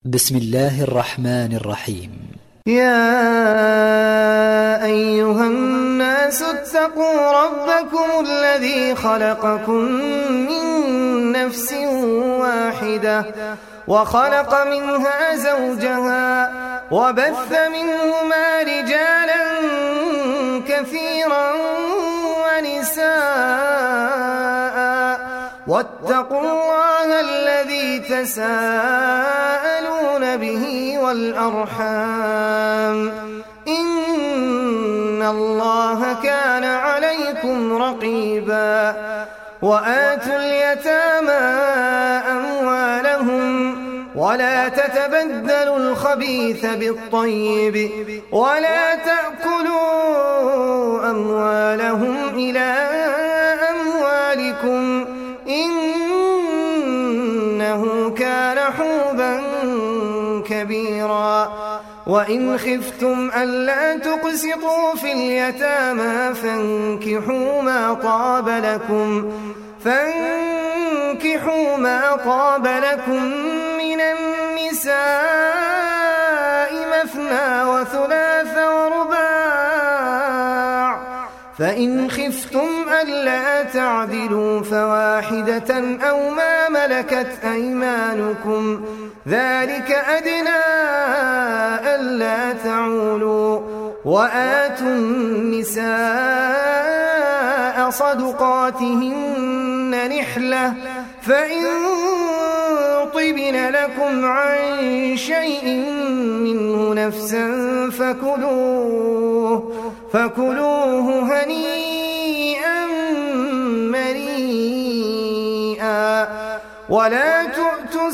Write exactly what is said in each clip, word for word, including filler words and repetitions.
بسم الله الرحمن الرحيم. يا أيها الناس اتقوا ربكم الذي خلقكم من نفس واحدة وخلق منها زوجها وبث منهما رجالا كثيرا ونساء واتقوا الله الذي تساءلون به والأرحام إن الله كان عليكم رقيبا. وآتوا اليتامى أموالهم ولا تتبدلوا الخبيث بالطيب ولا تأكلوا أموالهم إلى أموالكم إنه كان حوبا كبيرا. وإن خفتم ألا تقسطوا في اليتامى فانكحوا ما طاب لكم فانكحوا ما طاب لكم من النساء مثنى وثلاث ورباع فإن خفتم ألا تعدلوا فواحدة أو ما ملكت أيمانكم ذلك أدنى ألا تعولوا. وآتوا النساء صدقاتهن نحلة فإن طبن لكم عن شيء منه نفسا فكلوه فكلوه هنيئا مريئا. ولا تؤتوا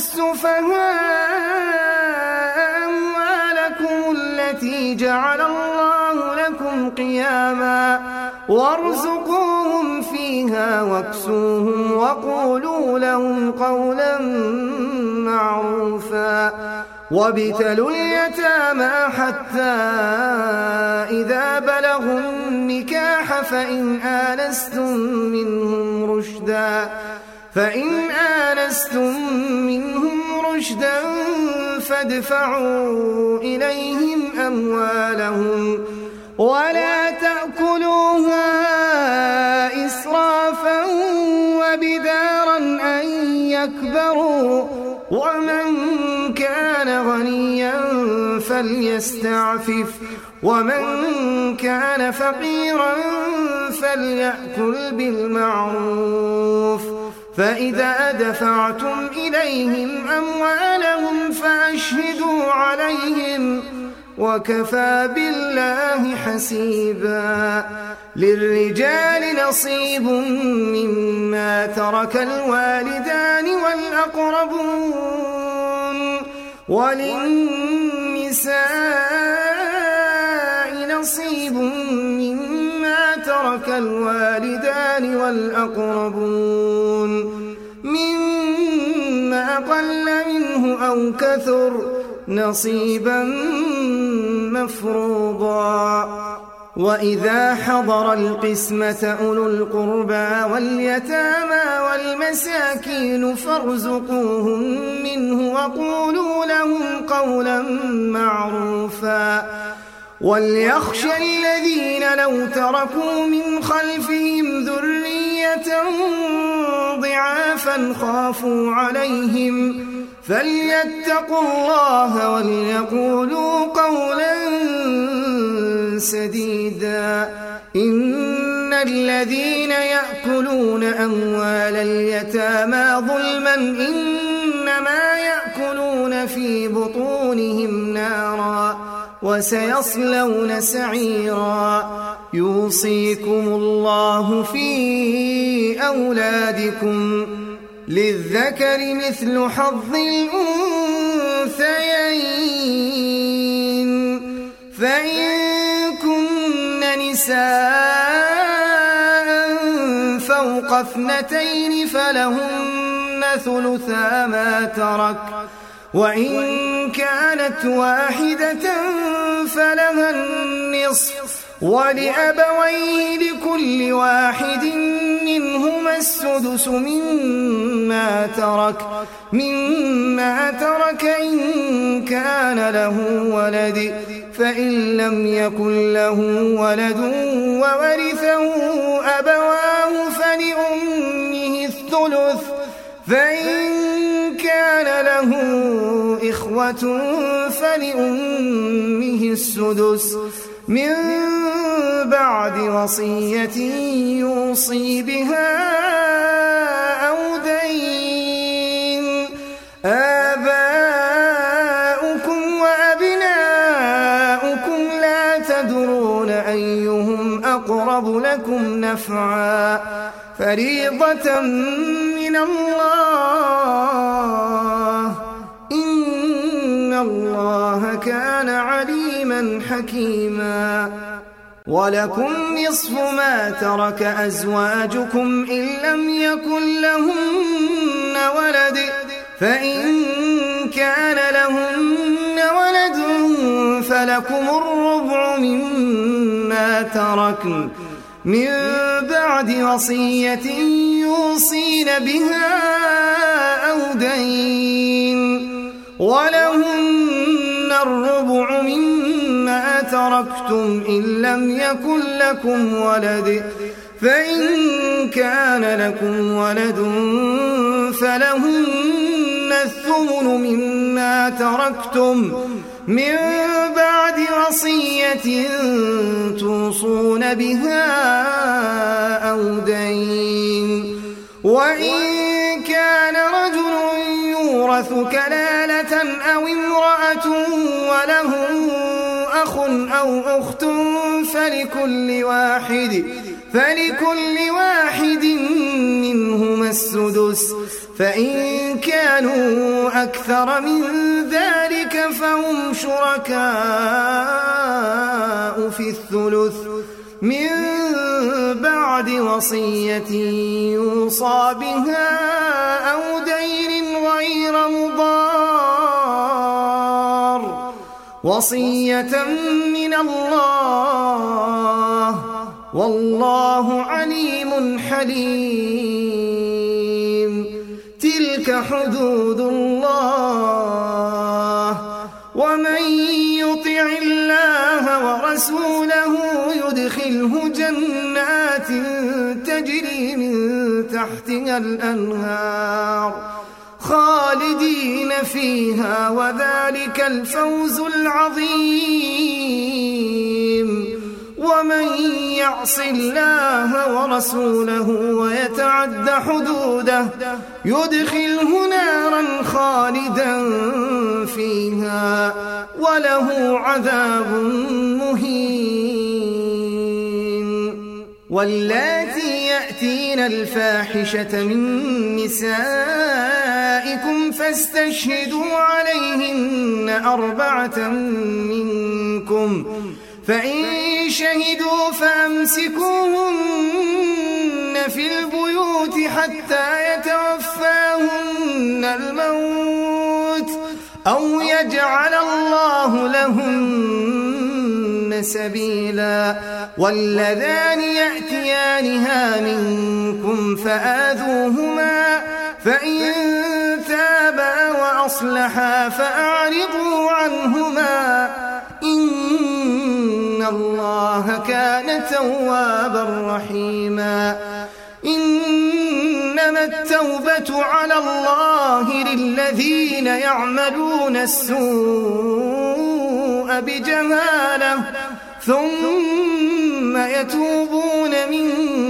السفهاء أموالكم التي جعل الله لكم قياما وارزقوهم فيها واكسوهم وقولوا لهم قولا معروفا. وابتلوا اليتامى حتى إذا بلغوا النكاح فإن آنستم منهم رشدا فإن آنستم منهم رشدا فادفعوا إليهم أموالهم ولا تأكلوها إسرافا وبدارا أن يكبروا. ومن كان غنيا فليستعفف ومن كان فقيرا فليأكل بالمعروف. فإذا دفعتم إليهم أموالهم فأشهدوا عليهم وكفى بالله حسيبا. للرجال نصيب مما ترك الوالدان والأقربون وللنساء نصيب مما ترك الوالدان والأقربون مما قل منه أو كثر نصيبا مفروضا. وإذا حضر القسمة أولو القربى واليتامى والمساكين فارزقوهم منه وقولوا لهم قولا معروفا. وليخشى الذين لو تركوا من خلفهم ذرية ضعافا خافوا عليهم فليتقوا الله وليقولوا قولا سديدا. إن الذين يأكلون أموال اليتامى ظلما إنما يأكلون في بطونهم نارا وسيصلون سعيرا. يوصيكم الله في أولادكم للذكر مثل حظ الأنثيين فإن كن نساء فوق اثنتين فلهن ثلثا ما ترك وإن كانت واحدة فلها النصف ولأبويه لكل واحد منهما السدس مما ترك مما ترك إن له ولد فإن لم يكن له ولد وورثه أبواه فلأمه الثلث فإن كان له إخوة فلأمه السدس من بعد وصية يوصي بها أو دين. آباؤكم وأبناؤكم لا تدرون أيهم أقرب لكم نفعا فريضة من الله إن الله كان عليما حكيما. ولكم نصف ما ترك أزواجكم إن لم يكن لهن ولد فإن كان لهن ولد فلكم الربع مما تركن من بعد وصية يوصين بها أو دين. ولهن الربع مما تركتم إن لم يكن لكم ولد فإن كان لكم ولد فلهن الثمن مما تركتم من بعد وصية توصون بها أو دين. وإن كان رجل يورث كلالة أو امرأة وله أخ أو أخت فلكل واحد فلكل واحد منهما السدس فإن كانوا أكثر من ذلك فهم شركاء في الثلث من بعد وصية يوصى بها أو دين غير مضار وصية من الله والله عليم حليم. تلك حدود الله ومن يطع الله ورسوله يدخله جنات تجري من تحتها الأنهار خالدين فيها وذلك الفوز العظيم. ومن يعص الله ورسوله ويتعد حدوده يدخله نارا خالدا فيها وله عذاب مهين. واللاتي يأتين الفاحشة من نسائكم فاستشهدوا عليهن أربعة منكم فإن شهدوا فأمسكوهن في البيوت حتى يتوفاهن الموت أو يجعل الله لهن سبيلا. واللذان يأتيانها منكم فآذوهما فإن تابا وأصلحا فأعرضوا عنهما إن الله كان توابا رحيما. إنما التوبة على الله للذين يعملون السوء بجهالة ثم يتوبون من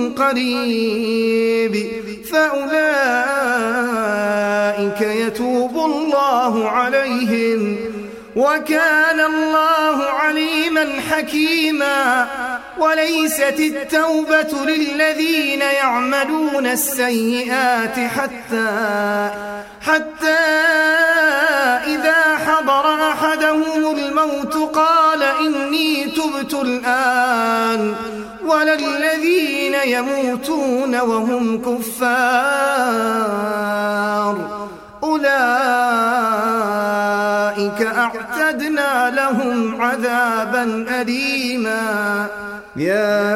قريب فأولئك يتوب الله عليهم وكان الله عليما حكيما. وليست التوبة للذين يعملون السيئات حتى حتى إذا حضر أحدهم الموت قال إني تبت الآن ولا الذين يموتون وهم كفار أولئك أعتدنا لهم عذابا أليما. يا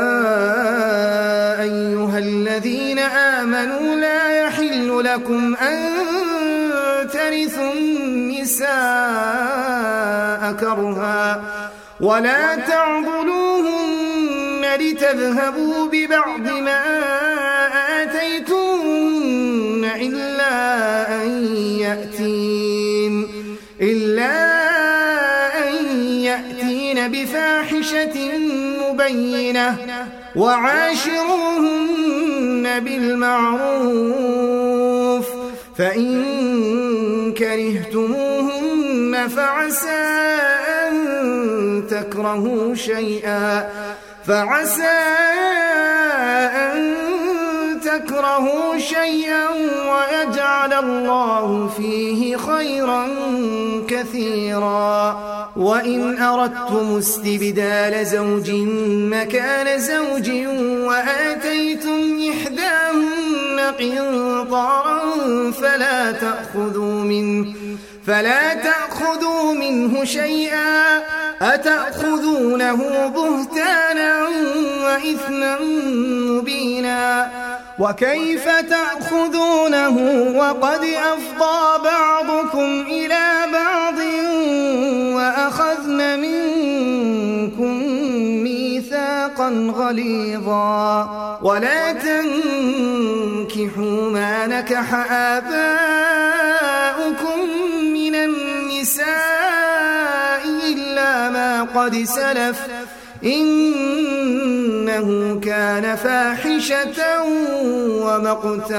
أيها الذين آمنوا لا يحل لكم أن ترثوا النساء كرها ولا تعضلوهن لتذهبوا ببعض ما آتيتوهن إلا أن يأتين إلا أن يأتين بفاحشة مبينة وعاشروهن بالمعروف فإن كرهتموهن فعسى أن تكرهوا شيئا فعسى أن تكرهوا شيئا ويجعل الله فيه خيرا كثيرا وإن أردتم استبدال زوج مكان زوج وآتيتم إحداهن قنطارا فلا تأخذوا منه فلا تأخذوا منه شيئا أتأخذونه بهتانا وإثما مبينا وكيف تأخذونه وقد أفضى بعضكم إلى بعض وأخذن منكم ميثاقا غليظا ولا تنكحوا ما نكح آباؤكم من النساء إلا ما قد سلف إنه كان فاحشة ومقتا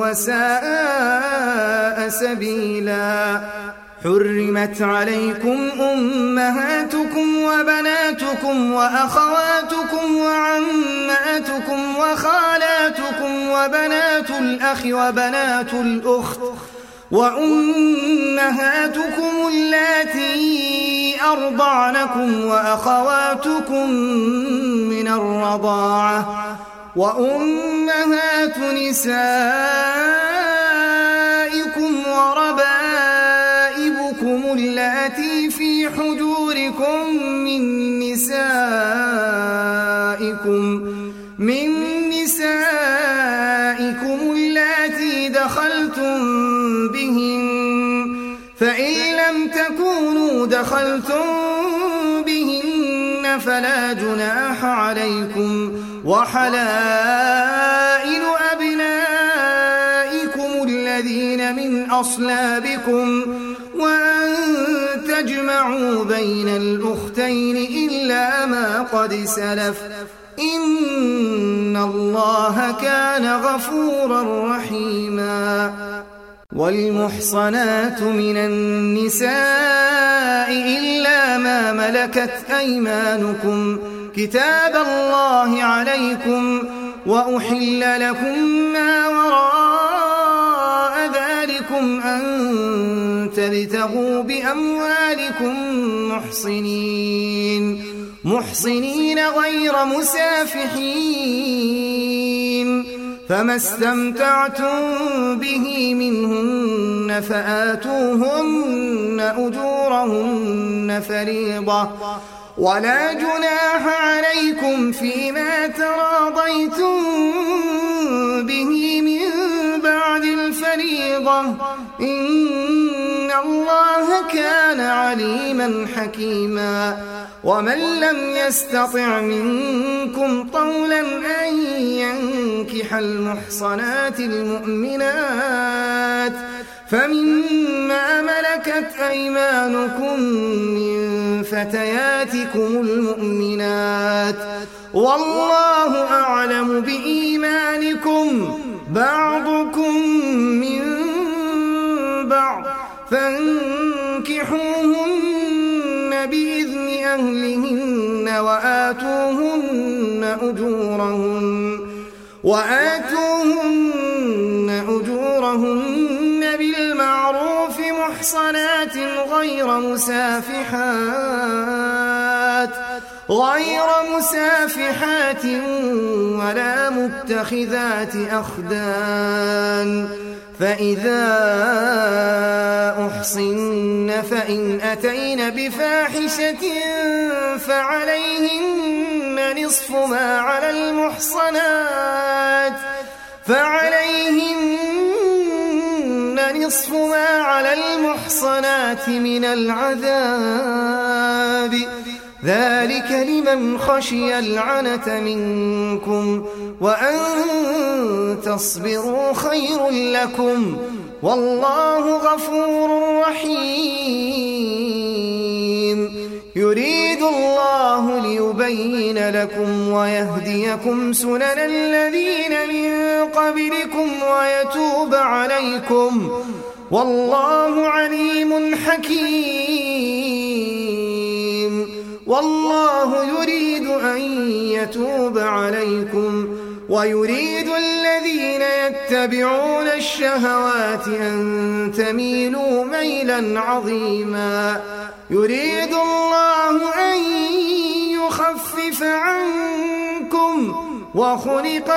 وساء سبيلا حرمت عليكم أمهاتكم وبناتكم وأخواتكم وعماتكم وخالاتكم وبنات الأخ وبنات الأخت وأمهاتكم اللاتي أرضعنكم وأخواتكم من الرضاعة وأمهات نسائكم وربائبكم اللاتي في حجوركم من نسائكم من نسائكم اللاتي دخلتم بهن فإن لم تكونوا دخلتم بهن فلا جناح عليكم وحلائل أبنائكم الذين من أصلابكم وأن تجمعوا بين الأختين إلا ما قد سلف إن الله كان غفورا رحيما والمحصنات من النساء إلا ما ملكت أيمانكم كتاب الله عليكم وأحل لكم ما وراء ذلكم أن تبتغوا بأموالكم محصنين محصنين غير مسافحين فما استمتعتم به منهن فآتوهن أجورهن فريضة ولا جناح عليكم فيما تراضيتم به من بعد الفريضة إن الله كان عليما حكيما ومن لم يستطع منكم طولا أن ينكح المحصنات المؤمنات فمما ملكت أيمانكم من فتياتكم المؤمنات والله أعلم بإيمانكم بعضكم من بعض فانكحوهن بإذن أهلهن وآتوهن أجورهن وآتوهن أجورهن بالمعروف محصنات غير مسافحات غير مسافحات ولا متخذات أخدان فإذا أحصن فإن أتين بفاحشة فعليهن نصف ما على المحصنات فعليهن نصف ما على المحصنات من العذاب ذلك لمن خشي العنة منكم وأن تصبروا خير لكم والله غفور رحيم يريد الله ليبين لكم ويهديكم سنن الذين من قبلكم ويتوب عليكم والله عليم حكيم والله يريد أن يتوب عليكم ويريد الذين يتبعون الشهوات أن تميلوا ميلا عظيما يريد الله أن يخفف عنكم وخلق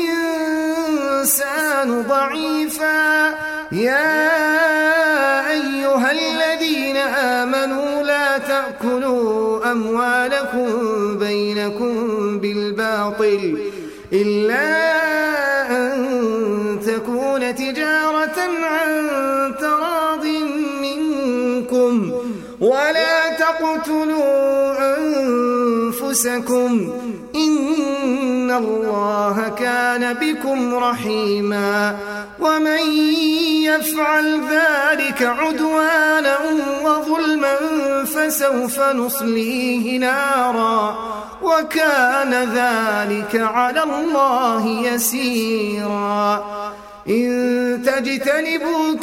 الإنسان ضعيفا يا أيها الذين آمنوا لا تأكلوا أموالكم بينكم بالباطل إلا أن تكون تجارة عن تراض منكم ولا تقتلوا أنفسكم إن الله كان بكم رحيما ومن يفعل ذلك عدوانا وظلما فسوف نصليه نارا وكان ذلك على الله يسيرا إن تجتنبوا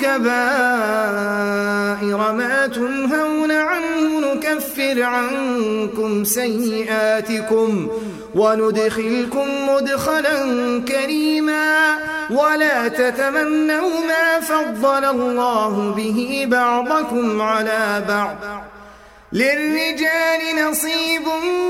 كبائر ما تنهون عنه نكفر عنكم سيئاتكم وندخلكم مدخلا كريما ولا تتمنوا ما فضل الله به بعضكم على بعض للرجال نصيب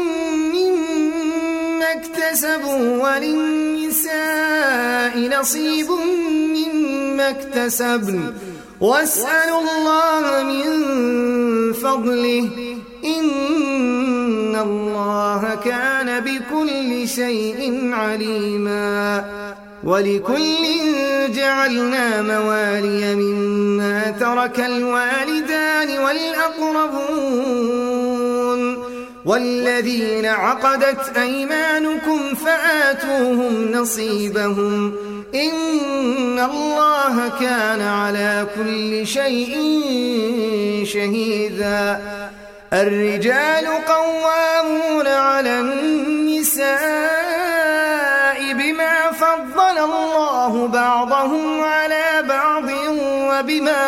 مما اكتسبوا وللنساء نصيب مما اكتسبن واسألوا الله من فضله إن الله كان بكل شيء عليما ولكل جعلنا موالي مما ترك الوالدان والأقربون والذين عقدت أيمانكم فآتوهم نصيبهم إن الله كان على كل شيء شهيدا الرجال قوامون على النساء بما فضل الله بعضهم على بعض وبما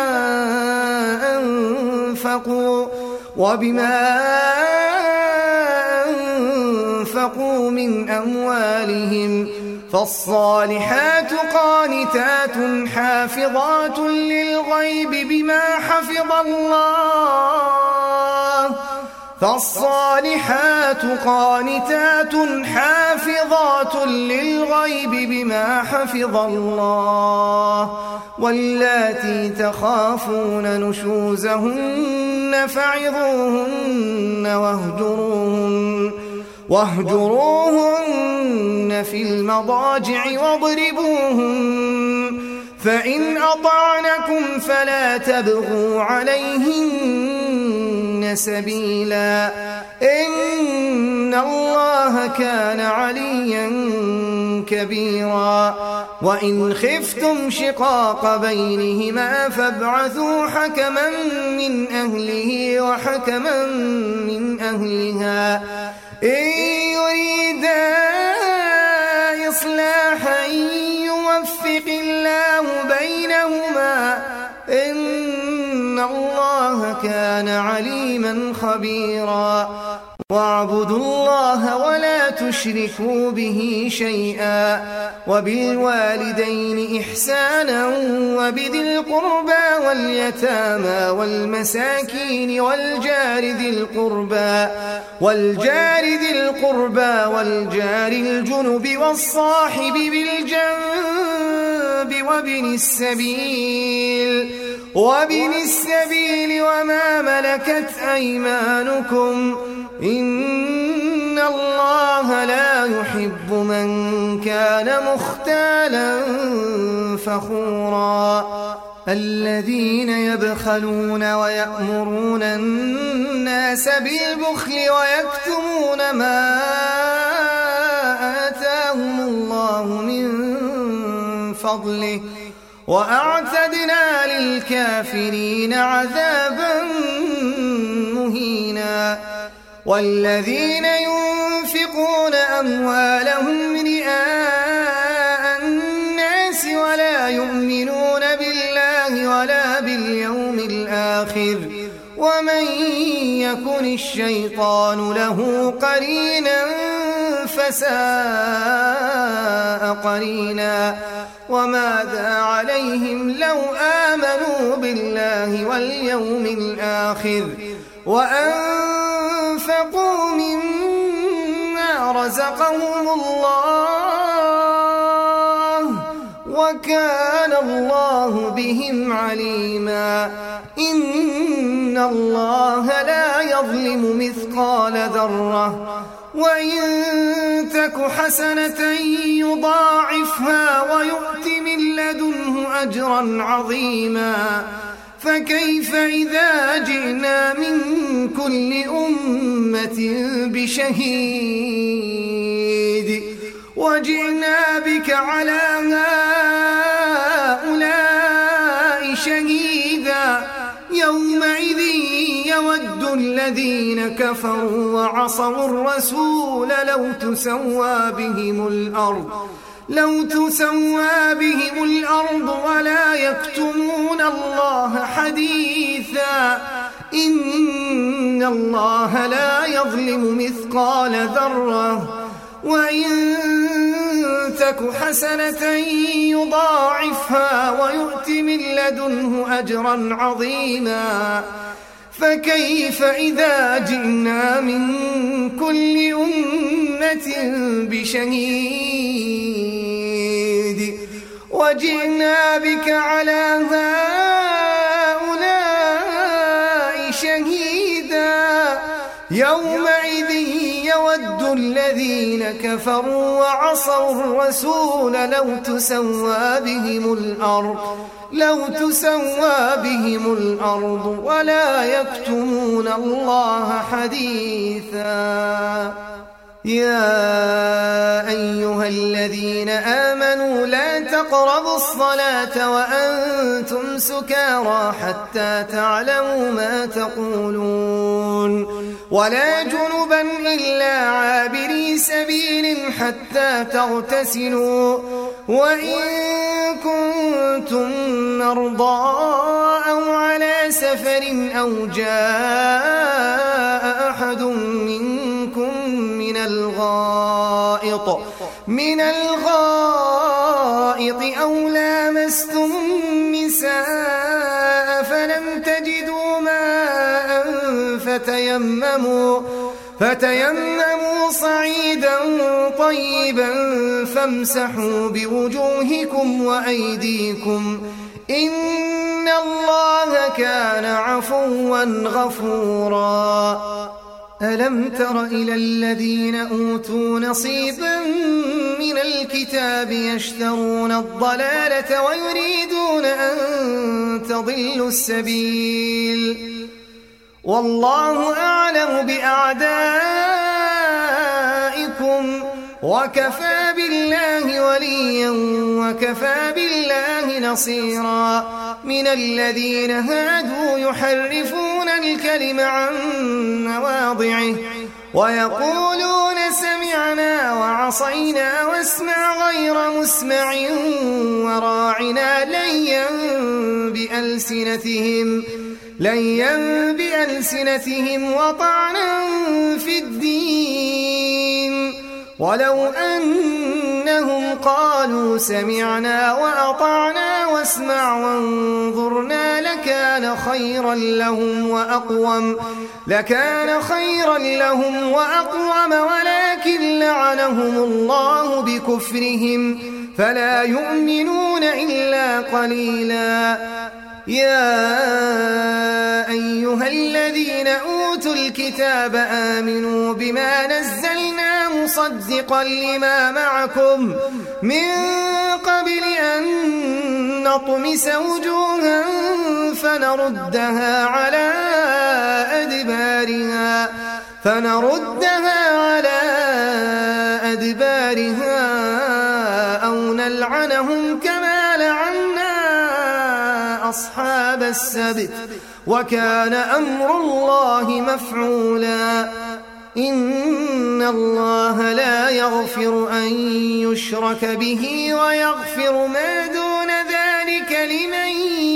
أنفقوا وبما أنفقوا من أموالهم فالصالحات قانتات حافظات للغيب بما حفظ الله فالصالحات قانتات حافظات للغيب بما حفظ الله واللاتي تخافون نشوزهن فعظوهن واهجروهن واهجروهن في المضاجع واضربوهن فإن أطعنكم فلا تبغوا عليهن سبيلا إن الله كان عليا كبيرا وإن خفتم شقاق بينهما فابعثوا حكما من أهله وحكما من أهلها إن يريدا إصلاحا يوفق الله بينهما إن الله كان عليما خبيرا واعبدوا الله ولا تشركوا به شيئا وبالوالدين إحسانا وبذي القربى واليتامى والمساكين والجار ذي القربى والجار ذي القربى والجار الجنب والصاحب بالجنب وابن السبيل وابن السبيل وما ملكت أيمانكم إن الله لا يحب من كان مختالا فخورا الذين يبخلون ويأمرون الناس بالبخل ويكتمون ما آتاهم الله من فضله وأعتدنا للكافرين عذابا مهينا والذين ينفقون أموالهم رئاء الناس ولا يؤمنون بالله ولا باليوم الآخر ومن يكن الشيطان له قرينا فساء قرينا وماذا عليهم لو آمنوا بالله واليوم الآخر وأنفقوا مما رزقهم الله وكان الله بهم عليما إن الله لا يظلم مثقال ذرة وإن تك حسنة يضاعفها ويؤت من لدنه أجرا عظيما فكيف إذا جئنا من كل أمة بشهيد وجئنا بك على هؤلاء شهيدا يومئذ يود الذين كفروا وعصوا الرسول لو تسوى بهم الأرض لو تسوى بهم الأرض ولا يكتمون الله حديثا إن الله لا يظلم مثقال ذرة وإن تك حسنة يضاعفها ويؤت من لدنه أجرا عظيما فكيف إذا جئنا من كل أمة بشهيد وجئنا بك على هؤلاء شهيدا يومئذ يود الذين كفروا وعصوا الرسول لو تسوى بهم الأرض لو تسوى بهم الأرض ولا يكتمون الله حديثا يا أيها الذين آمنوا لا تقربوا الصلاة وأنتم سكارى حتى تعلموا ما تقولون ولا جنبا إلا عابري سبيل حتى تغتسلوا وإن كنتم مرضى أو على سفر أو جاء أحد منكم من الغائط من الغائط أو لامستم النساء فلم تجدوا ماء فتيمموا فتيمموا صعيدا طيبا فامسحوا بوجوهكم وأيديكم إن الله كان عفوا غفورا ألم تر إلى الذين أوتوا نصيبا من الكتاب يشترون الضلالة ويريدون أن تضلوا السبيل والله أعلم بأعدائكم وكفى بالله وليا وكفى بالله نصيرا من الذين هادوا يحرفون الكلم عن مواضعه ويقولون سمعنا وعصينا واسمع غير مسمع وراعنا ليا بألسنتهم ليا بألسنتهم وطعنا في الدين ولو أنهم قالوا سمعنا وأطعنا واسمع وانظرنا لكان خيرا لهم وأقوم لكان خيرا لهم وأقوم ولكن لعنهم الله بكفرهم فلا يؤمنون إلا قليلا يا أيها الذين أوتوا الكتاب آمنوا بما نزلنا مصدقا لما معكم من قبل أن نطمس وجوها فنردها على أدبارها فنردها على أدبارها أو نلعنهم كما لعنا أصحاب السبت وكان أمر الله مفعولا إن الله لا يغفر أن يشرك به ويغفر ما دون ذلك لمن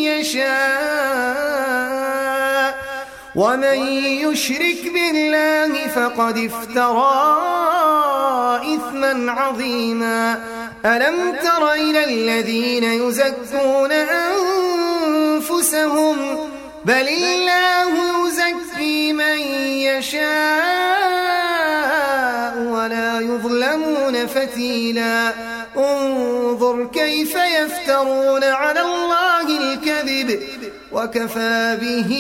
يشاء ومن يشرك بالله فقد افترى إثما عظيما ألم تر إلى الذين يزكون أنفسهم بل الله يزكي من يشاء ولا يظلمون فتيلا انظر كيف يفترون على الله الكذب وكفى به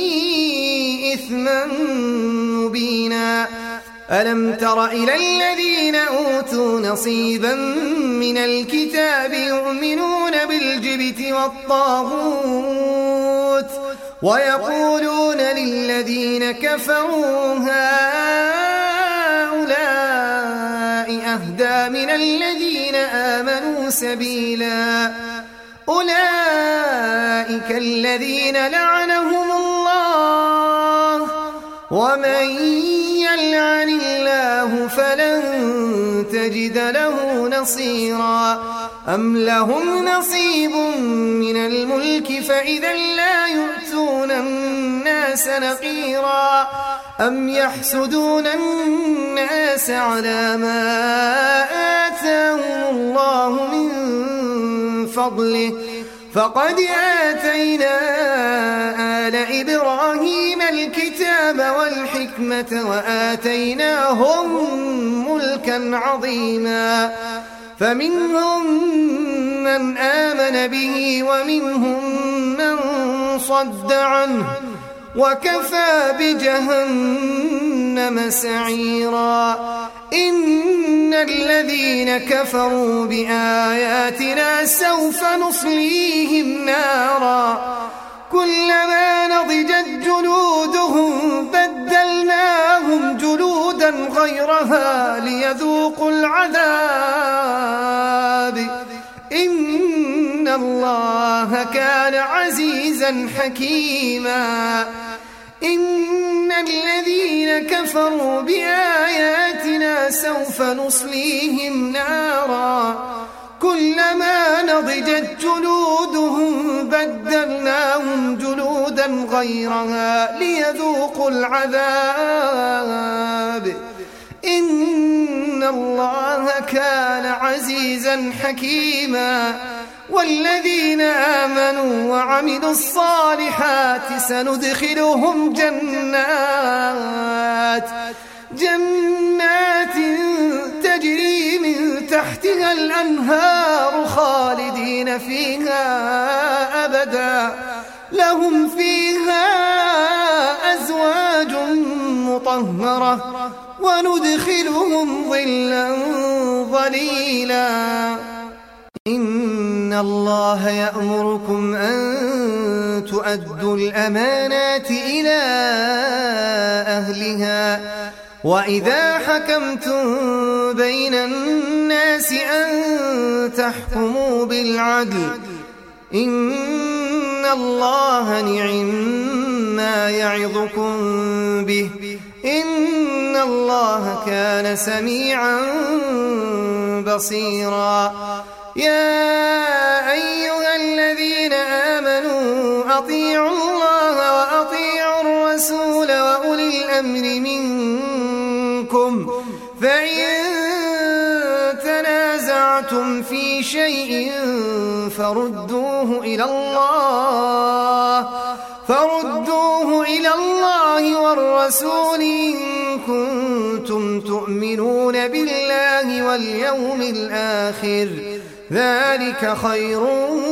إثما مبينا ألم تر إلى الذين أوتوا نصيبا من الكتاب يؤمنون بالجبت والطاغوت ويقولون للذين كفروا هؤلاء أهدى من الذين آمنوا سبيلا أولئك الذين لعنهم الله ومن يلعن الله فلن تجد له نصيرا أم لهم نصيب من الملك فإذا لا يؤتون الناس نقيرا أم يحسدون الناس على ما آتاهم الله من فضله فقد آتينا آل إبراهيم الكتاب والحكمة وآتيناهم ملكا عظيما فمنهم من آمن به ومنهم من صد عنه وكفى بجهنم سعيرا إن الذين كفروا بآياتنا سوف نصليهم نارا كلما نضجت جلودهم بدلناهم جلودا غيرها ليذوقوا العذاب إن الله كان عزيزا حكيما إن الذين كفروا بآياتنا سوف نصليهم نارا كلما نضجت جلودهم بدلناهم جلودا غيرها ليذوقوا العذاب إن الله كان عزيزا حكيما والذين آمنوا وعملوا الصالحات سندخلهم جنات جنات تجري من تحتها الأنهار خالدين فيها أبدا لهم فيها أزواج مطهرة وندخلهم ظلا ظليلا إن الله يأمركم أن تؤدوا الأمانات إلى أهلها وإذا حكمتم بين الناس أن تحكموا بالعدل إن الله نعم ما يعظكم به إن الله كان سميعا بصيرا يا أيها الذين آمنوا أطيعوا الله وأطيعوا الرسول وأولي الأمر منكم فإن تنازعتم في شيء فردوه إلى الله فردوه إلى الله والرسول إن كنتم تؤمنون بالله واليوم الآخر ذلك خير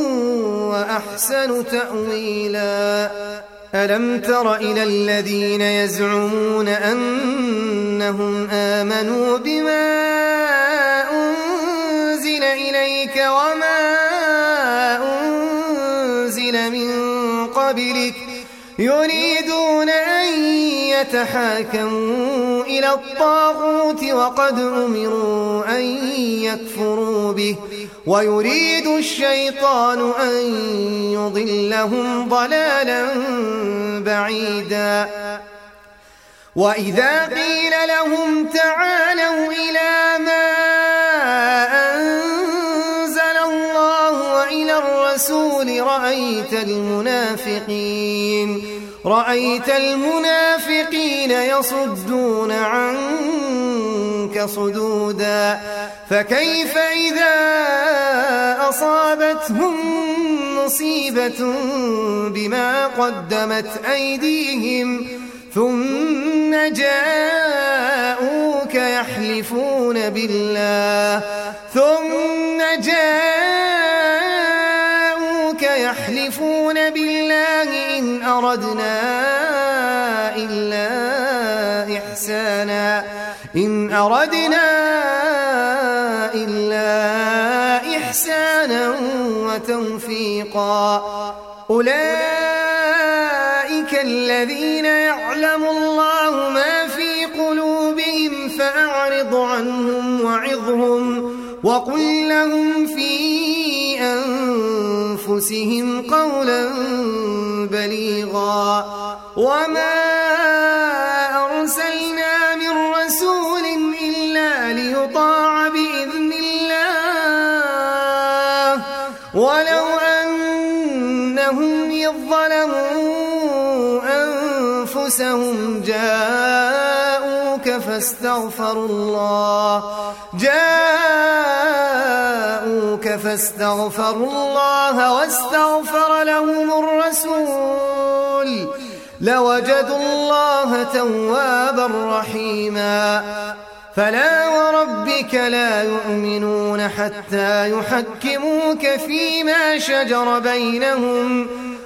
وأحسن تأويلا ألم تر إلى الذين يزعمون أنهم آمنوا بما أنزل إليك وما أنزل يتحاكموا إلى الطاغوت وقد أمروا أن يكفروا به ويريد الشيطان أن يضلهم ضلالا بعيدا وإذا قيل لهم تعالوا إلى ما أنزل الله وإلى الرسول رأيت المنافقين رأيت المنافقين يصدون عنك صدودا فكيف إذا أصابتهم مصيبة بما قدمت أيديهم ثم جاءوك يحلفون بالله ثم جاءوك يحلفون بالله إن أردنا إلا إحسانا إن أردنا إلا إحسانا وتوفيقا أولئك الذين يعلم الله ما في قلوبهم فأعرض عنهم وعظهم وقل لهم في أنفسهم قولا بليغا وما أرسلنا من رسول إلا ليطاع بإذن الله ولو أنهم إذ ظلموا أنفسهم جاءوك فاستغفروا الله جاءوك فاستغفروا الله واستغفر لهم الرسول لوجدوا الله توابا رحيما فلا وربك لا يؤمنون حتى يحكموك فيما شجر بينهم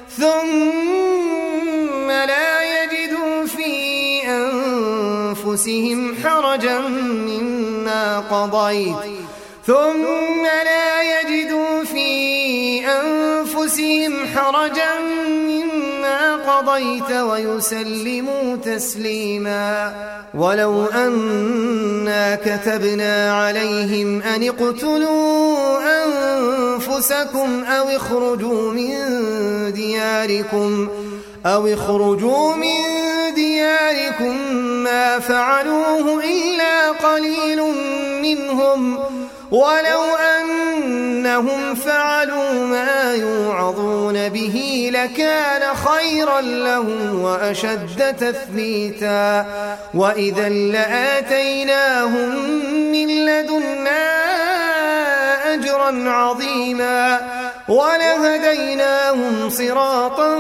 ثم لا يجدوا في أنفسهم حرجا مما قضيت ثم لا يجدوا في أنفسهم حرجا مما قضيت ويسلموا تسليما ولو أنا كتبنا عليهم أن اقتلوا أنفسكم أو اخرجوا من دياركم أو اخرجوا من دياركم ما فعلوه إلا قليل منهم ولو أنهم فعلوا ما يوعظون به لكان خيرا لهم وأشد تثبيتا وإذا لآتيناهم من لدنا أجرا عظيما ولهديناهم صراطا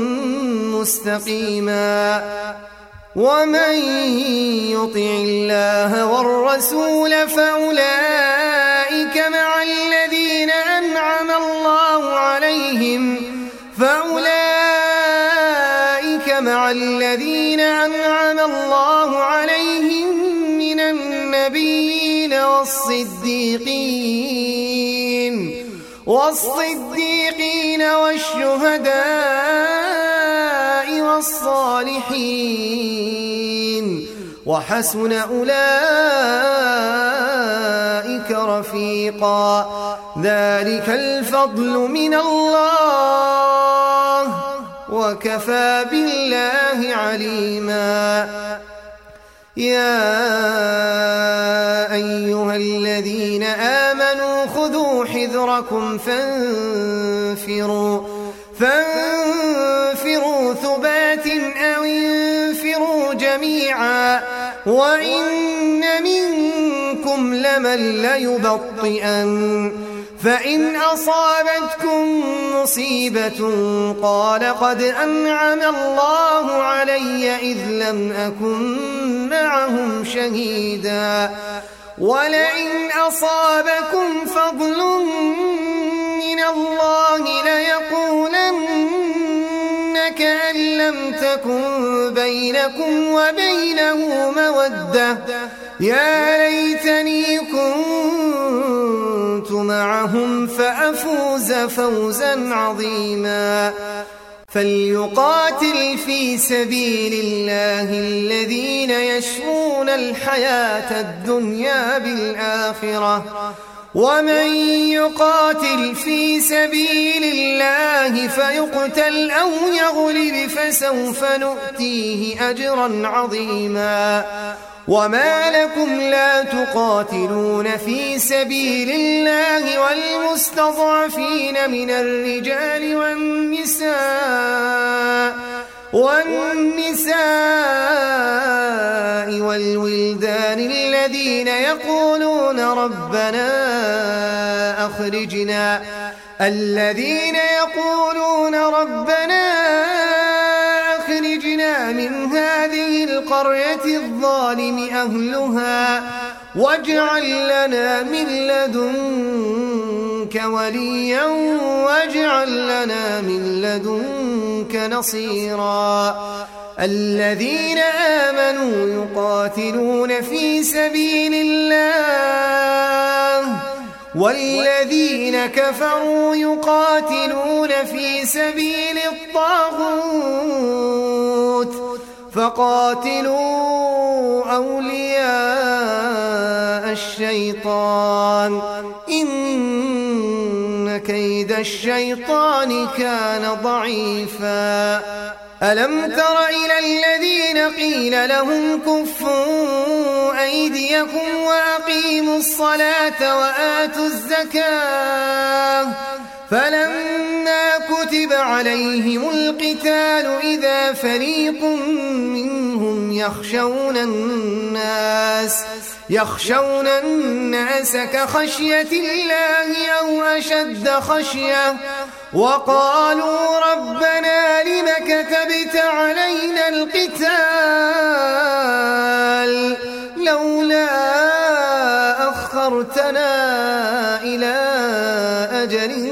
مستقيما ومن يطع الله والرسول فأولئك مع الذين أنعم الله عليهم فأولئك مع الذين أنعم الله عليهم من النبيين والصديقين والصديقين والشهداء والصالحين وحسن أولئك رفيقا ذلك الفضل من الله وكفى بالله عليما يا أيها الذين آمنوا خذوا حذركم فانفروا فانفروا ثبات أو انفروا جميعا وإن منكم لمن ليبطئن فإن أصابتكم مصيبة قال قد أنعم الله علي إذ لم أكن معهم شهيدا ولئن أصابكم فضل من الله ليقولن كأن لم تكن بينكم وبينه مودة يا ليتني كنت معهم فأفوز فوزا عظيما فليقاتل في سبيل الله الذين يشرون الحياة الدنيا بالآخرة ومن يقاتل في سبيل الله فيقتل أو يغلب فسوف نؤتيه أجرا عظيما وما لكم لا تقاتلون في سبيل الله والمستضعفين من الرجال والنساء والنساء والولدان الذين يقولون ربنا أخرجنا الذين يقولون ربنا أخرجنا من هذه القرية الظالم أهلها واجعل لنا من لدنك وليا واجعل لنا من لدنك نصيرا الذين آمنوا يقاتلون في سبيل الله والذين كفروا يقاتلون في سبيل الطاغوت فقاتلوا أولياء الشيطان إن كيد الشيطان كان ضعيفا ألم تر إلى الذين قيل لهم كفوا أيديكم وأقيموا الصلاة وآتوا الزكاة فلما كتب عليهم القتال إذا فريق منهم يخشون الناس يخشون الناس كخشية الله أو أشد خشية وقالوا ربنا لم كتبت علينا القتال لولا أخرتنا إلى أجل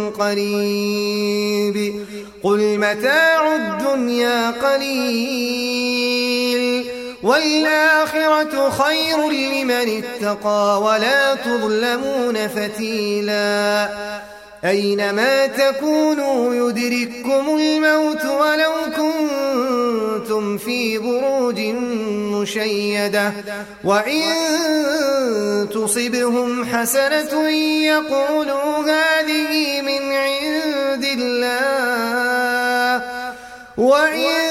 قريب قل متاع الدنيا قليل والآخرة خير لمن اتقى ولا تظلمون فتيلا أينما تكونوا يدرككم الموت ولو كنتم في بروج مشيدة وإن تصبهم حسنة يقولوا هذه من عند الله وإن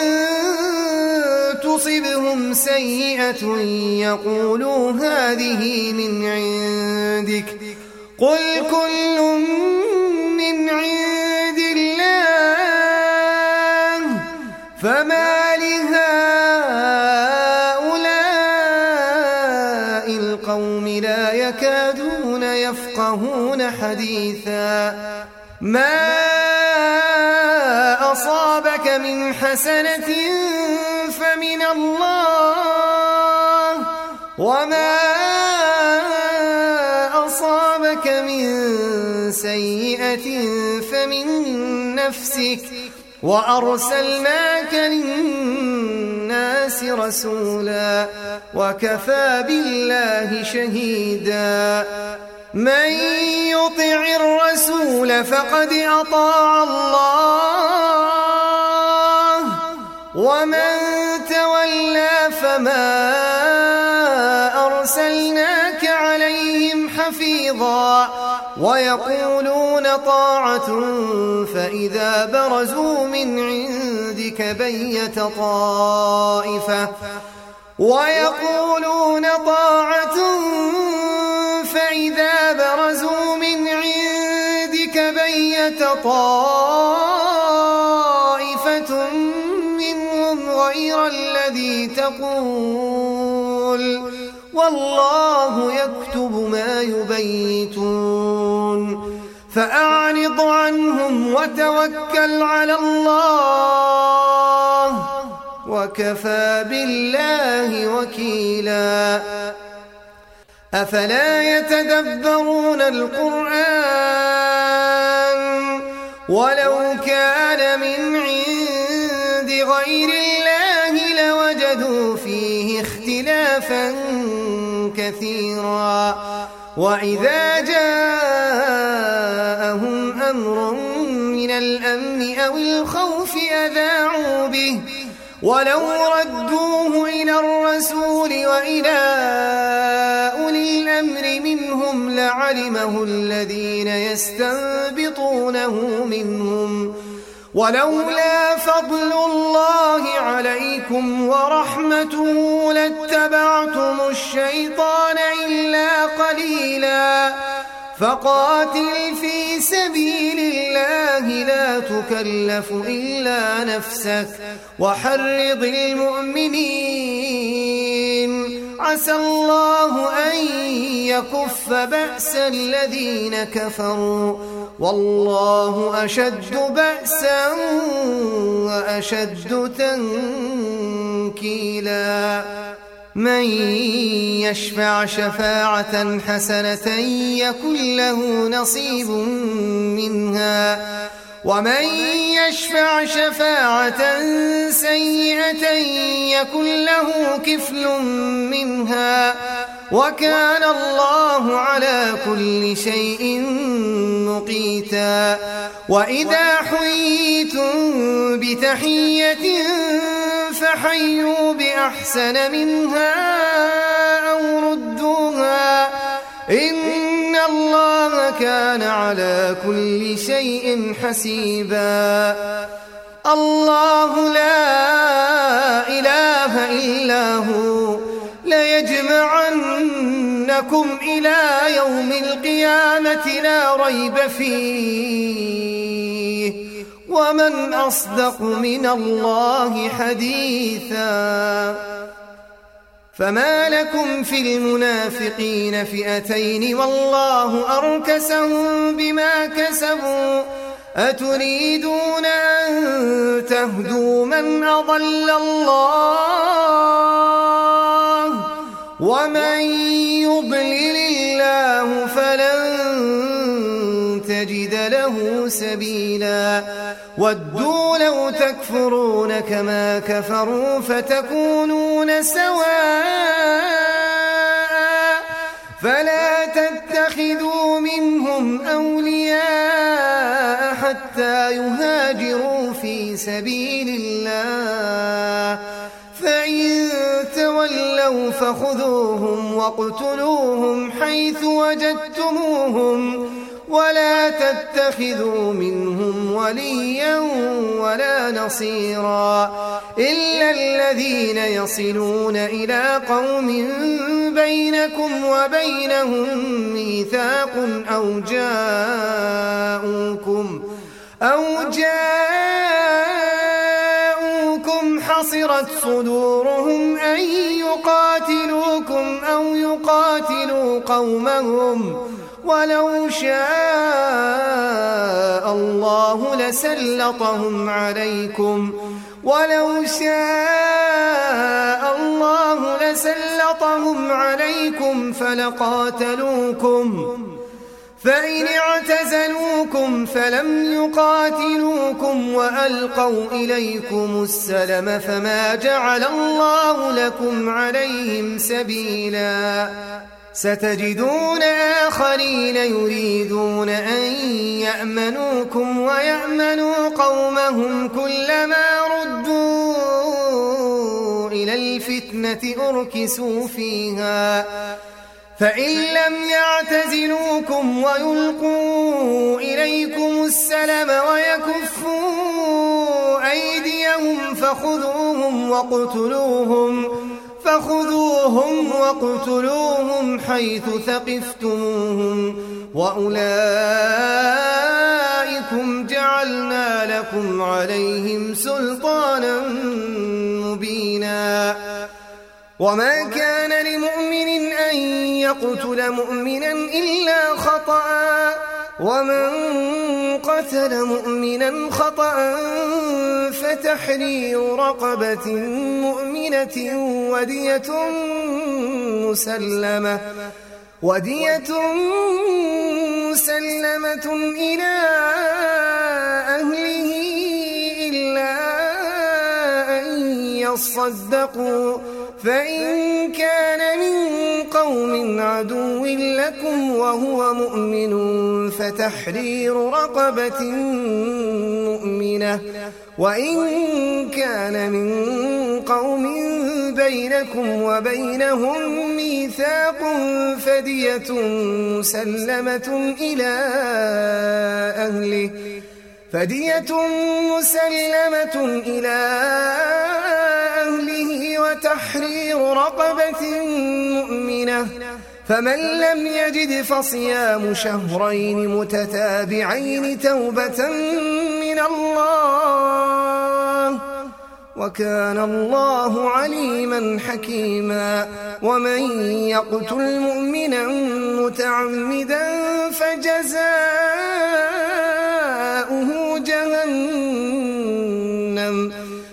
تصبهم سيئة يقولوا هذه من عندك قل كل من عند الله فما لهؤلاء القوم لا يكادون يفقهون حديثا ما أصابك من حسنة فمن الله وما أصابك من سيئة فمن نفسك وأرسلناك للناس رسولا وكفى بالله شهيدا من يطع الرسول فقد أطاع الله ومن تولى فما أرسلناك عليهم حفيظا ويقولون طاعة فإذا برزوا من عندك بيت طائفة ويقولون طاعة فإذا برزوا من عندك بيت طائفة منهم غير الذي تقول والله يكتب ما يبيتون فأعرض عنهم وتوكل على الله وكفى بالله وكيلا أفلا يتدبرون القرآن ولو كان من عند غير الله لوجدوا فيه اختلافا كثيرا وإذا جاءهم أمر من الأمن أو الخوف أذاعوا به ولو ردوه إلى الرسول وإلى أولي الأمر منهم لعلمه الذين يستنبطونه منهم ولولا فضل الله عليكم ورحمته لاتبعتم الشيطان إلا قليلا فقاتل في سبيل الله لا تكلف إلا نفسك وحرض المؤمنين عسى الله أن يكف بأس الذين كفروا والله أشد بأسا وأشد تنكيلا من يشفع شفاعة حسنة يكن له نصيب منها ومن يشفع شفاعة سيئة يكن له كفل منها وكان الله على كل شيء مقيتا وإذا حييتم بتحية فحيوا بأحسن منها أو ردوها إن الله كان على كل شيء حسيبا الله لا إله إلا هو ليجمعنكم إلى يوم القيامة لا ريب فيه ومن أصدق من الله حديثا فما لكم في المنافقين فئتين والله أركسهم بما كسبوا أتريدون أن تهدوا من أضل الله ومن يضلل الله فلن تجد له سبيلا ودوا لو تكفرون كما كفروا فتكونون سواء فلا تتخذوا منهم أولياء حتى يهاجروا في سبيل الله فإن تولوا فخذوهم واقتلوهم حيث وجدتموهم ولا تتخذوا منهم وليا ولا نصيرا إلا الذين يصلون إلى قوم بينكم وبينهم ميثاق أو جاءوكم أو جاءوكم حصرت صدورهم أن يقاتلوكم أو يقاتلوا قومهم ولو شاء الله لسلطهم عليكم ولو شاء الله لسلطهم عليكم فلقاتلوكم فإن اعتزلوكم فلم يقاتلوكم وألقوا إليكم السلم فما جعل الله لكم عليهم سبيلا ستجدون آخرين يريدون أن يأمنوكم ويأمنوا قومهم كلما ردوا إلى الفتنة أركسوا فيها فإن لم يعتزلوكم ويلقوا إليكم السلم ويكفوا أيديهم فخذوهم واقتلوهم فخذوهم واقتلوهم حيث ثقفتموهم وأولئكم جعلنا لكم عليهم سلطانا مبينا وما كان لمؤمن أن يقتل مؤمنا إلا خطأ ومن قتل مؤمنا خطأ فتحرير رقبة مؤمنة ودية مسلمة ودية مسلمة إلى أهله إلا أن يصدقوا فإن كان من قوم عدو لكم وهو مؤمن فتحرير رقبة مؤمنة وإن كان من قوم بينكم وبينهم ميثاق فدية مسلمة إلى أهله فدية مسلمة إلى أهله وتحرير رقبة مؤمنة فمن لم يجد فصيام شهرين متتابعين توبة من الله وكان الله عليما حكيما. ومن يقتل مؤمنا متعمدا فجزاؤه جهنم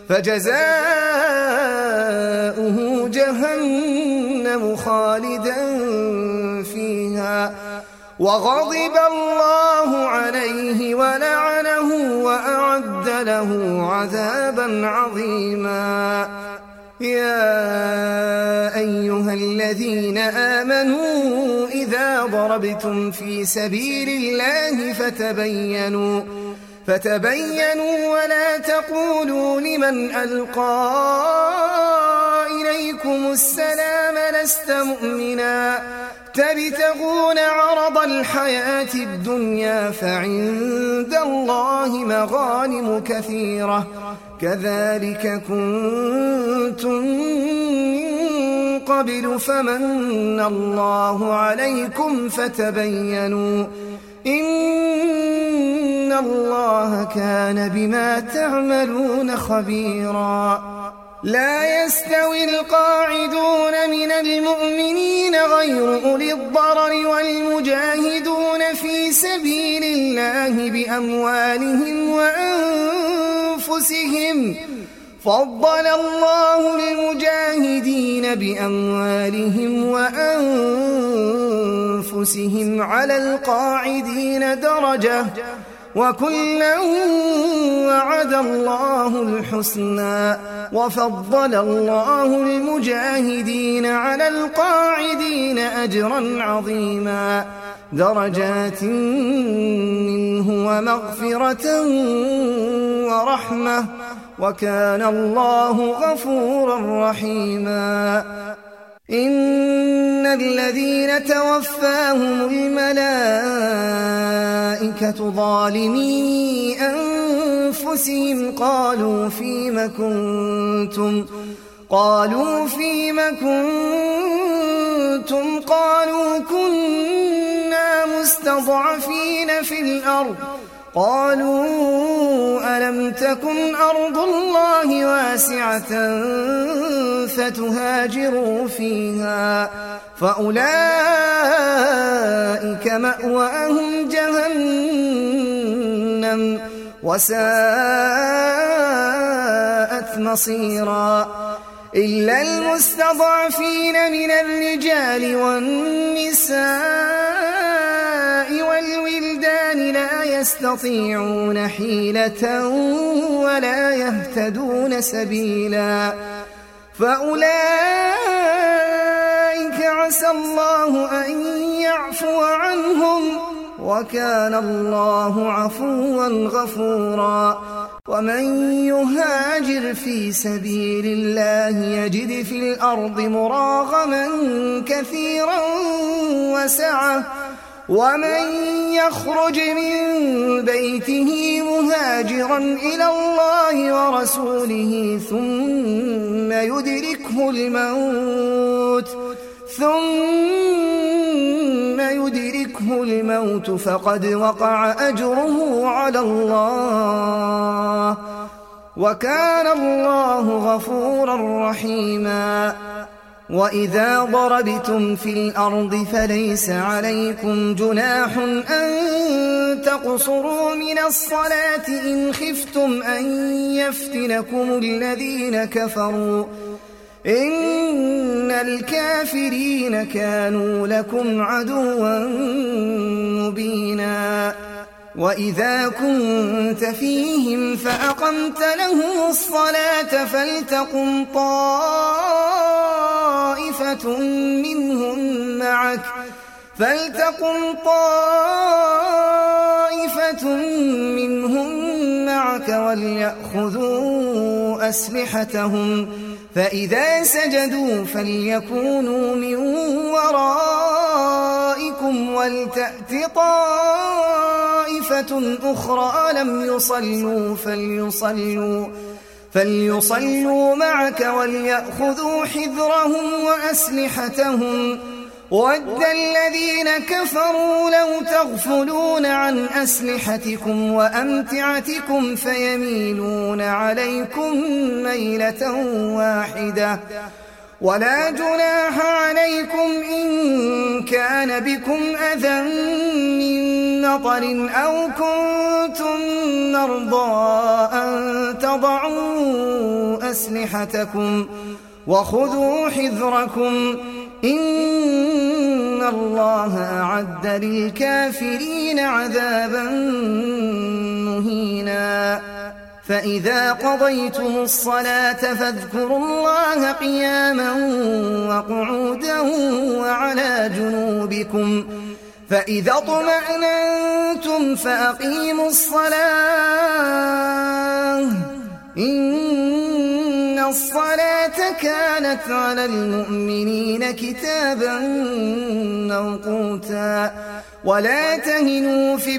فجزاؤه جهنم خالدا فيها وغضب الله عليه ولعنه وأعد له عذابا عظيما. يا أيها الذين آمنوا إذا ضربتم في سبيل الله فتبينوا فتبينوا ولا تقولوا لمن ألقى إليكم السلام لست مؤمنا تبتغون عرض الحياة الدنيا فعند الله مغانم كثيرة كذلك كنتم من قبل فمن الله عليكم فتبينوا إن الله كان بما تعملون خبيرا. لا يستوي القاعدون من المؤمنين غير أولي الضرر والمجاهدون في سبيل الله بأموالهم وأنفسهم فضل الله المجاهدين بأموالهم وأنفسهم على القاعدين درجة وكلا وعد الله الحسنى وفضل الله المجاهدين على القاعدين أجرا عظيما درجات منه ومغفرة ورحمة وكان الله غفورا رحيما. إن الذين توفاهم الملائكة ظالمي أنفسهم قالوا فيم كنتم قالوا فيم كنتم قالوا كنا مستضعفين في الأرض قالوا ألم تكن أرض الله واسعة فتهاجروا فيها فأولئك مأواهم جهنم وساءت مصيرا إلا المستضعفين من الرجال والنساء والولدان لا يستطيعون حيلة ولا يهتدون سبيلا فأولئك عسى الله أن يعفو عنهم وكان الله عفوا غفورا. ومن يهاجر في سبيل الله يجد في الأرض مراغما كثيرا وسعة ومن يخرج من بيته مهاجرا إلى الله ورسوله ثم يدركه الموت ثم يدركه الموت فقد وقع أجره على الله وكان الله غفورا رحيما. وإذا ضربتم في الأرض فليس عليكم جناح أن تقصروا من الصلاة إن خفتم أن يفتنكم الذين كفروا إن الكافرين كانوا لكم عدوا مبينا. وإذا كنت فيهم فأقمت لهم الصلاة فلتقم طائفة منهم معك فلتقم طائفة منهم معك وليأخذوا أسلحتهم فإذا سجدوا فليكونوا من ورائكم ولتأت طائفة أخرى لم يصلوا فليصلوا فليصلوا معك وليأخذوا حذرهم وأسلحتهم ود الذين كفروا لو تغفلون عن أسلحتكم وأمتعتكم فيميلون عليكم ميلة واحدة ولا جناح عليكم إن كان بكم أذى من مطر أو كنتم مرضى أن تضعوا أسلحتكم وخذوا حذركم إن الله أعد للكافرين عذابا مهينا فإذا قضيتم الصلاة فاذكروا الله قياما وقعودا وعلى جنوبكم فإذا اطمأننتم فأقيموا الصلاة إن الصلاة كانت على المؤمنين كتابا موقوتا ولا تهنوا في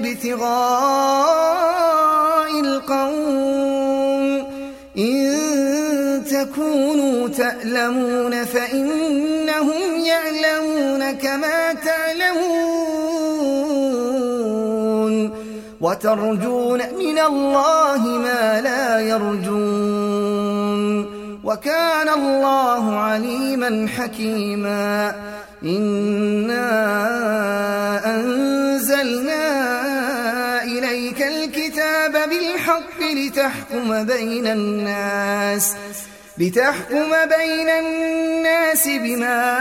ابتغاء القوم إن تكونوا تألمون فإنهم يعلمون كما تعلمون وترجون من الله ما لا يرجون وكان الله عليما حكيما إنا أنزلنا إليك الكتاب بالحق لتحكم بين الناس لتحكم بين الناس بما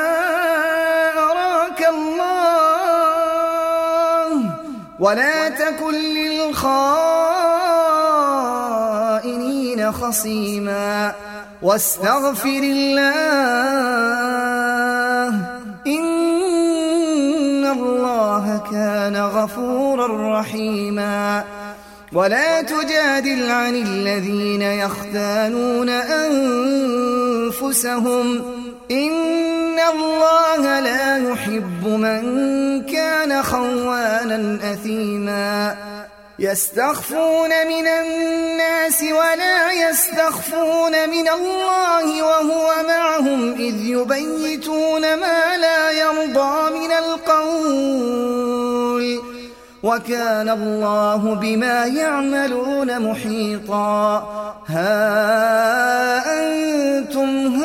أراك الله ولا تكن للخائنين خصيما واستغفر الله إن الله كان غفورا رحيما ولا تجادل عن الذين يختانون أنفسهم إن الله لا يحب من كان خوانا أثيما يستخفون من الناس ولا يستخفون من الله وهو معهم إذ يبيتون ما لا يرضى من القول وكان الله بما يعملون محيطا ها أنتم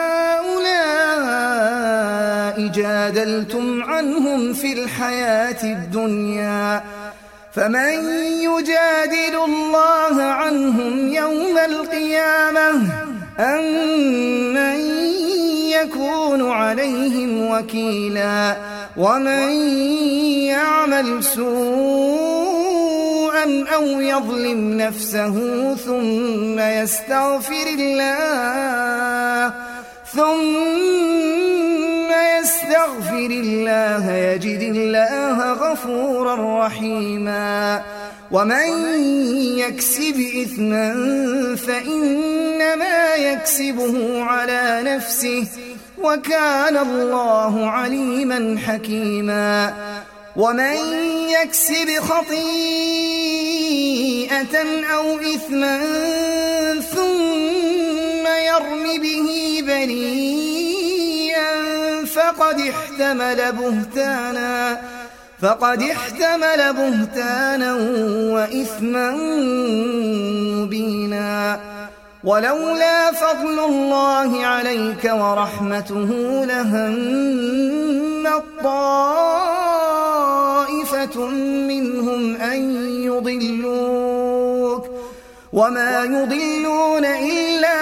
هؤلاء جادلتم عنهم في الحياة الدنيا فمن يجادل الله عنهم يوم القيامة أم من يكون عليهم وكيلا ومن يعمل سوءا أو يظلم نفسه ثم يستغفر الله ثم يستغفر الله يجد الله غفورا رحيما ومن يكسب إثما فإنما يكسبه على نفسه وكان الله عليما حكيما ومن يكسب خطيئة أو إثما ثم يرم به بريئا فقد احتمل بهتانا فقد احتمل بهتانا وإثما مبينا ولولا فضل الله عليك ورحمته لهم طائفة منهم أن يضلوك وما يضلون إلا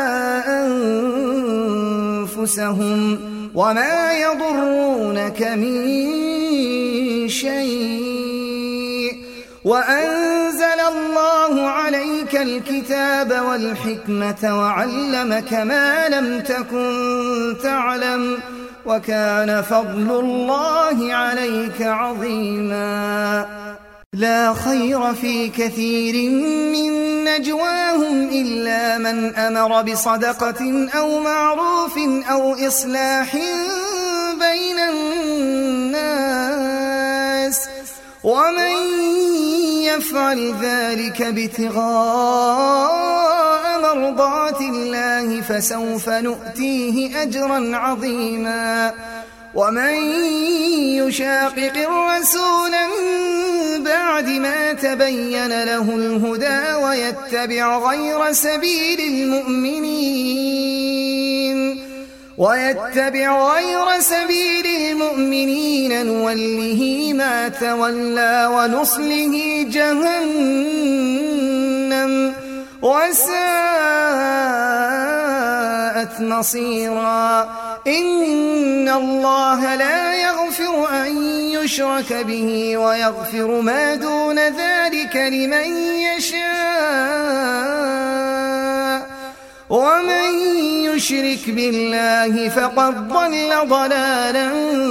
أنفسهم وما يضرونك من شيء وأنزل أنزل الله عليك الكتاب والحكمة وعلمك ما لم تكن تعلم وكان فضل الله عليك عظيما لا خير في كثير من نجواهم إلا من أمر بصدقة أو معروف أو إصلاح بين الناس ومن يفعل ذلك ابتغاء مرضات الله فسوف نؤتيه أجرا عظيما ومن يشاقق الرسول من بعد ما تبين له الهدى ويتبع غير سبيل المؤمنين ويتبع غير سبيل المؤمنين نوله ما تولى ونصله جهنم وساءت مصيرا إن الله لا يغفر أن يشرك به ويغفر ما دون ذلك لمن يشاء ومن يشرك بالله فقد ضل ضلالا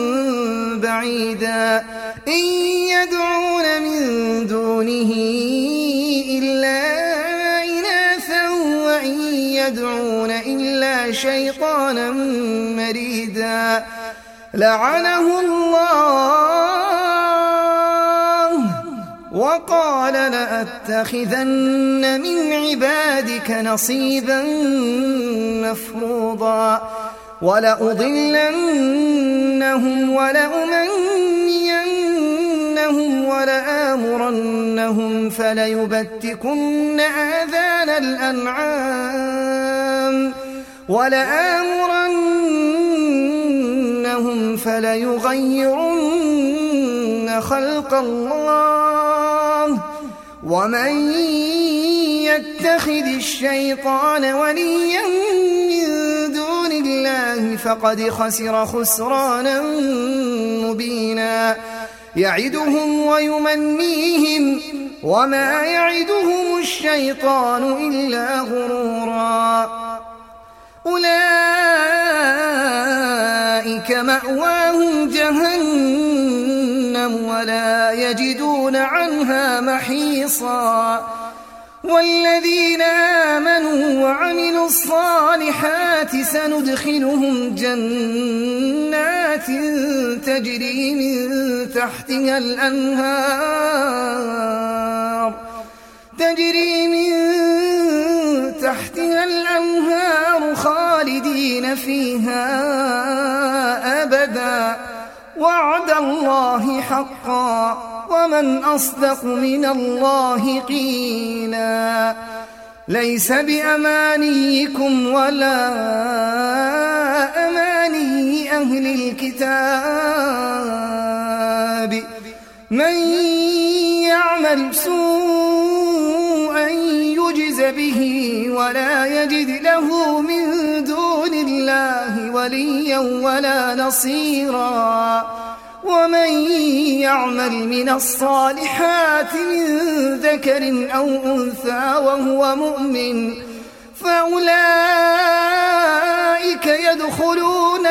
بعيدا إن يدعون من دونه إلا إناثا وإن يدعون إلا شيطانا مريدا لعنه الله وقال لأتخذن من عبادك نصيبا مفروضا ولأضلنهم ولأمنينهم ولآمرنهم فليبتكن آذان الأنعام ولآمرنهم فليغيرن خلق الله ومن يتخذ الشيطان وليا من دون الله فقد خسر خسرانا مبينا يعدهم ويمنيهم وما يعدهم الشيطان إلا غرورا أولئك مأواهم جهنم ولا يجدون عنها محيصا والذين آمنوا وعملوا الصالحات سندخلهم جنات تجري من تحتها الأنهار تجري من تحتها الأنهار خالدين فيها أبدا وعد الله حقا ومن أصدق من الله قيلا ليس بأمانيكم ولا أماني أهل الكتاب من يعمل سوءا يجز به ولا يجد له من دون الله وليا ولا نصيرا ومن يعمل من الصالحات من ذكر أو أنثى وهو مؤمن فأولئك يدخلون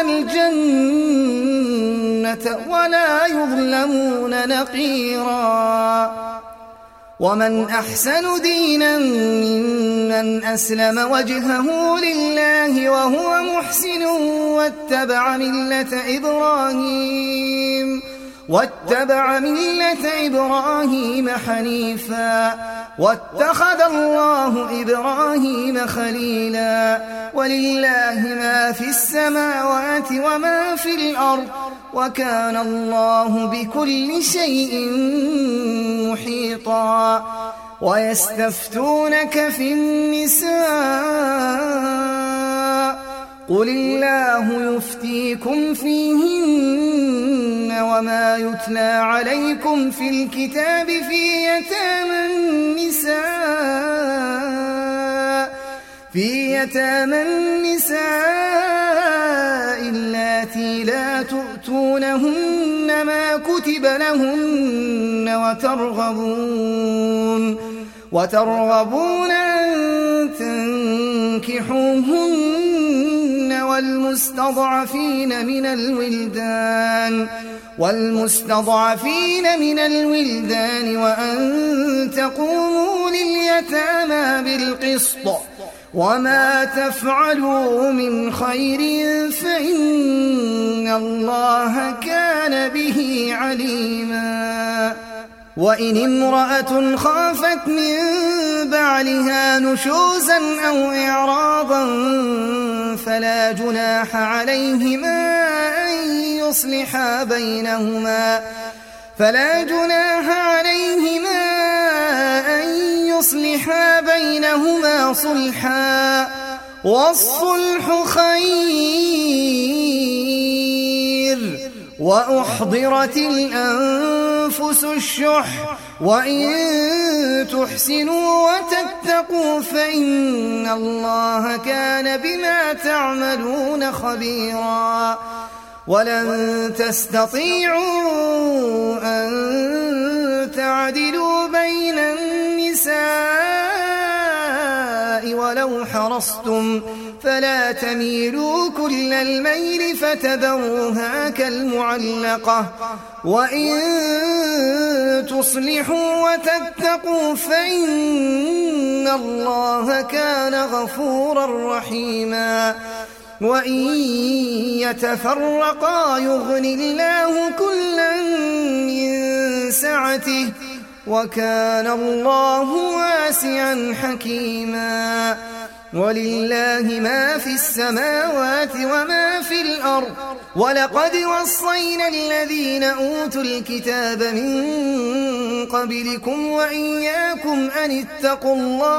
الجنة ولا يظلمون نقيرا ومن أحسن دينا ممن أسلم وجهه لله وهو محسن واتبع ملة إبراهيم واتبع ملة إبراهيم حنيفا واتخذ الله إبراهيم خليلا ولله ما في السماوات وما في الأرض وكان الله بكل شيء محيطا ويستفتونك في النساء قل الله يفتيكم فيهن وما يتلى عليكم في الكتاب في يتامى النساء في يتامى النساء اللاتي لا تؤتونهن ما كتب لهن وترغبون وترغبون أن تنكحوهن والمستضعفين من الولدان والمستضعفين من الولدان وأن تقوموا لليتامى بالقسط وما تفعلوا من خير فإن الله كان به عليما. وإن امرأة خافت من بعلها نشوزا أو إعراضا فلا جناح عليهما أن يصلحا بينهما فلا جناح عليهما أن يصلحا بينهما صلحا والصلح خير وأحضرت الأنفس الشح وإن تحسنوا وتتقوا فإن الله كان بما تعملون خبيرا. ولن تستطيعوا أن تعدلوا بين النساء ولو حرصتم فلا تميلوا كل الميل فتذروها كالمعلقة وإن تصلحوا وتتقوا فإن الله كان غفورا رحيما. وإن يتفرقا يغن الله كلا من سعته وكان الله واسعا حكيما. ولله ما في السماوات وما في الأرض ولقد وصينا الذين أوتوا الكتاب من قبلكم وإياكم أن اتقوا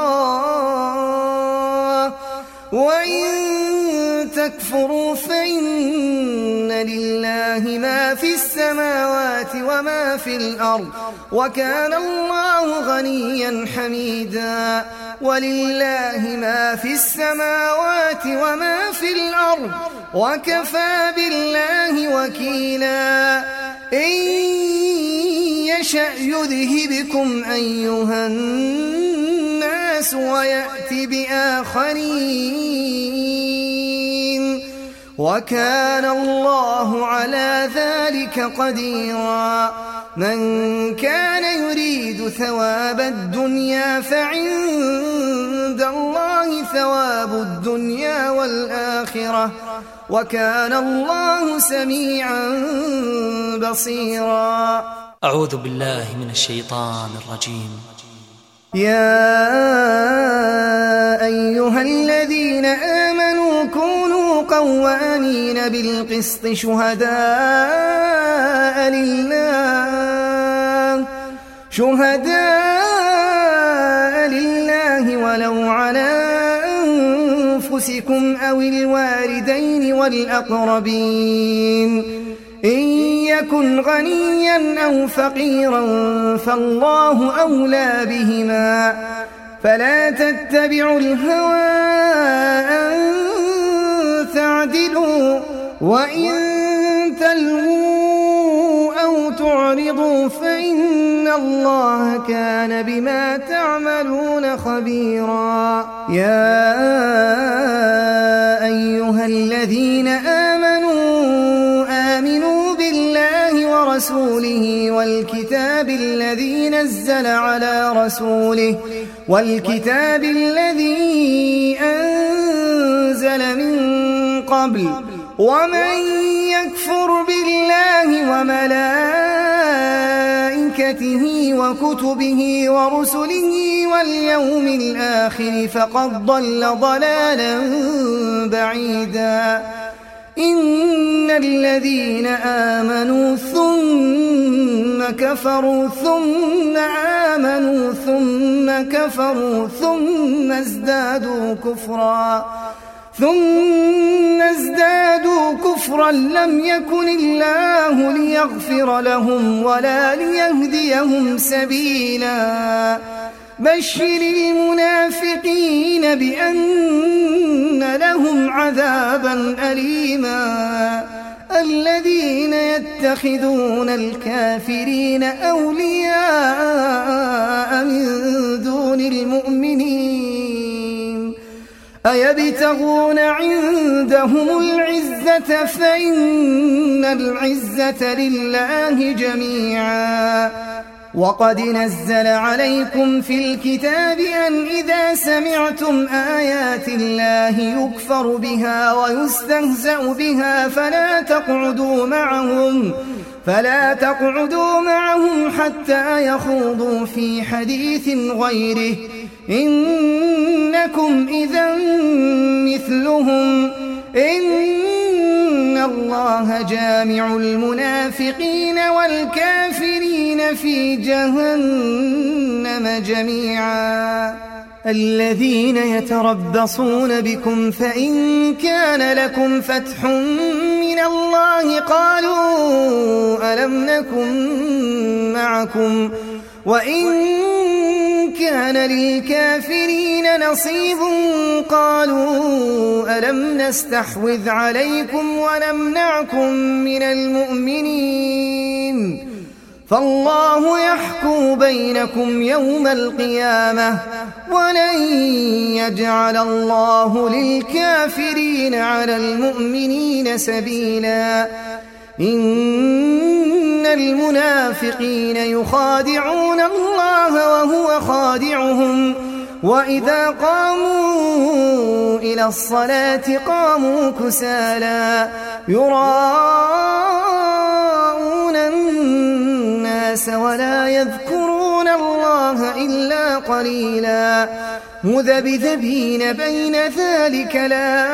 الله وإن تكفروا فإن لله ما في السماوات وما في الأرض وكان الله غنيا حميدا. ولله ما في السماوات وما في الأرض وكفى بالله وكيلا. إن يشأ يذهبكم أيها الناس ويأتي بآخرين وكان الله على ذلك قديرا. من كان يريد ثواب الدنيا فعند الله ثواب الدنيا والآخرة وكان الله سميعا بصيرا. أعوذ بالله من الشيطان الرجيم. يا أيها الذين آمنوا كونوا قوامين بالقسط شهداء لله شهداء لله ولو على أنفسكم أو الوالدين والأقربين إن يكن غنيا أو فقيرا فالله أولى بهما فلا تتبعوا الهوى أن تعدلوا وإن تلووا أو تعرضوا فإن الله كان بما تعملون خبيرا. يا أيها الذين آمنوا آمنوا بالله ورسوله والكتاب الذي نزل على رسوله والكتاب الذي أنزل من قبل ومن يكفر بالله وملائكته وكتبه ورسله واليوم الآخر فقد ضل ضلالا بعيدا. إن الذين آمنوا ثم كفروا ثم آمنوا ثم كفروا ثم ازدادوا كفرا ثم ازدادوا كفرا لم يكن الله ليغفر لهم ولا ليهديهم سبيلا. بشر المنافقين بأن لهم عذابا أليما. الذين يتخذون الكافرين أولياء من دون المؤمنين أيبتغون عندهم العزة فإن العزة لله جميعا وقد نزل عليكم في الكتاب أن إذا سمعتم آيات الله يكفر بها ويستهزأ بها فلا تقعدوا معهم فلا تقعدوا معهم حتى يخوضوا في حديث غيره إنكم إذا مثلهم إن الله جامع المنافقين والكافرين في جهنم جميعا الذين يتربصون بكم فإن كان لكم فتح من الله قالوا ألم نكن معكم وإن كان للكافرين نصيب قالوا ألم نستحوذ عليكم ونمنعكم من المؤمنين فالله يحكم بينكم يوم القيامة ولن يجعل الله للكافرين على المؤمنين سبيلا إن المنافقين يخادعون الله وهو خادعهم وإذا قاموا إلى الصلاة قاموا كسالى يراءون الناس ولا يذكرون الله إلا قليلا مذبذبين بين ذلك لا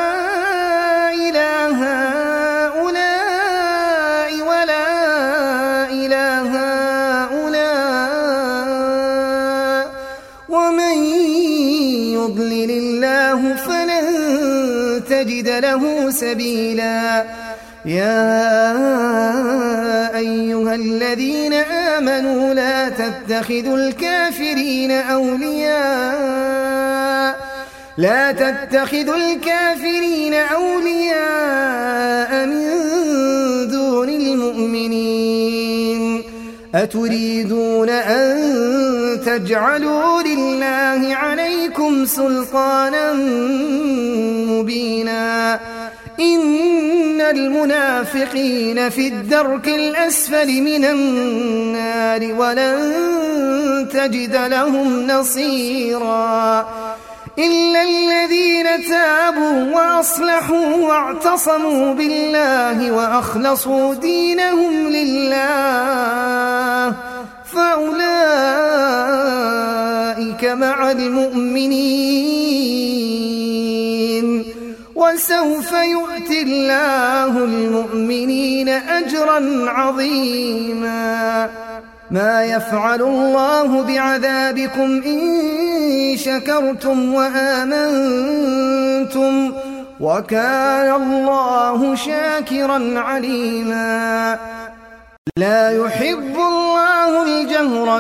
إله هؤلاء ولا إله هؤلاء ومن يضلل الله فلن تجد له سبيلا يا أيها الذين آمنوا لا تتخذوا الكافرين أولياء لا تتخذوا الكافرين أولياء من دون المؤمنين أتريدون أن تجعلوا لله عليكم سلطانا مبينا إن المنافقين في الدرك الأسفل من النار ولن تجد لهم نصيرا إلا الذين تابوا وأصلحوا واعتصموا بالله وأخلصوا دينهم لله فأولئك مع المؤمنين وسوف يؤتي الله المؤمنين أجرا عظيما ما يفعل الله بعذابكم إن شكرتم وآمنتم وكان الله شاكرا عليما لا يحب الله الجهر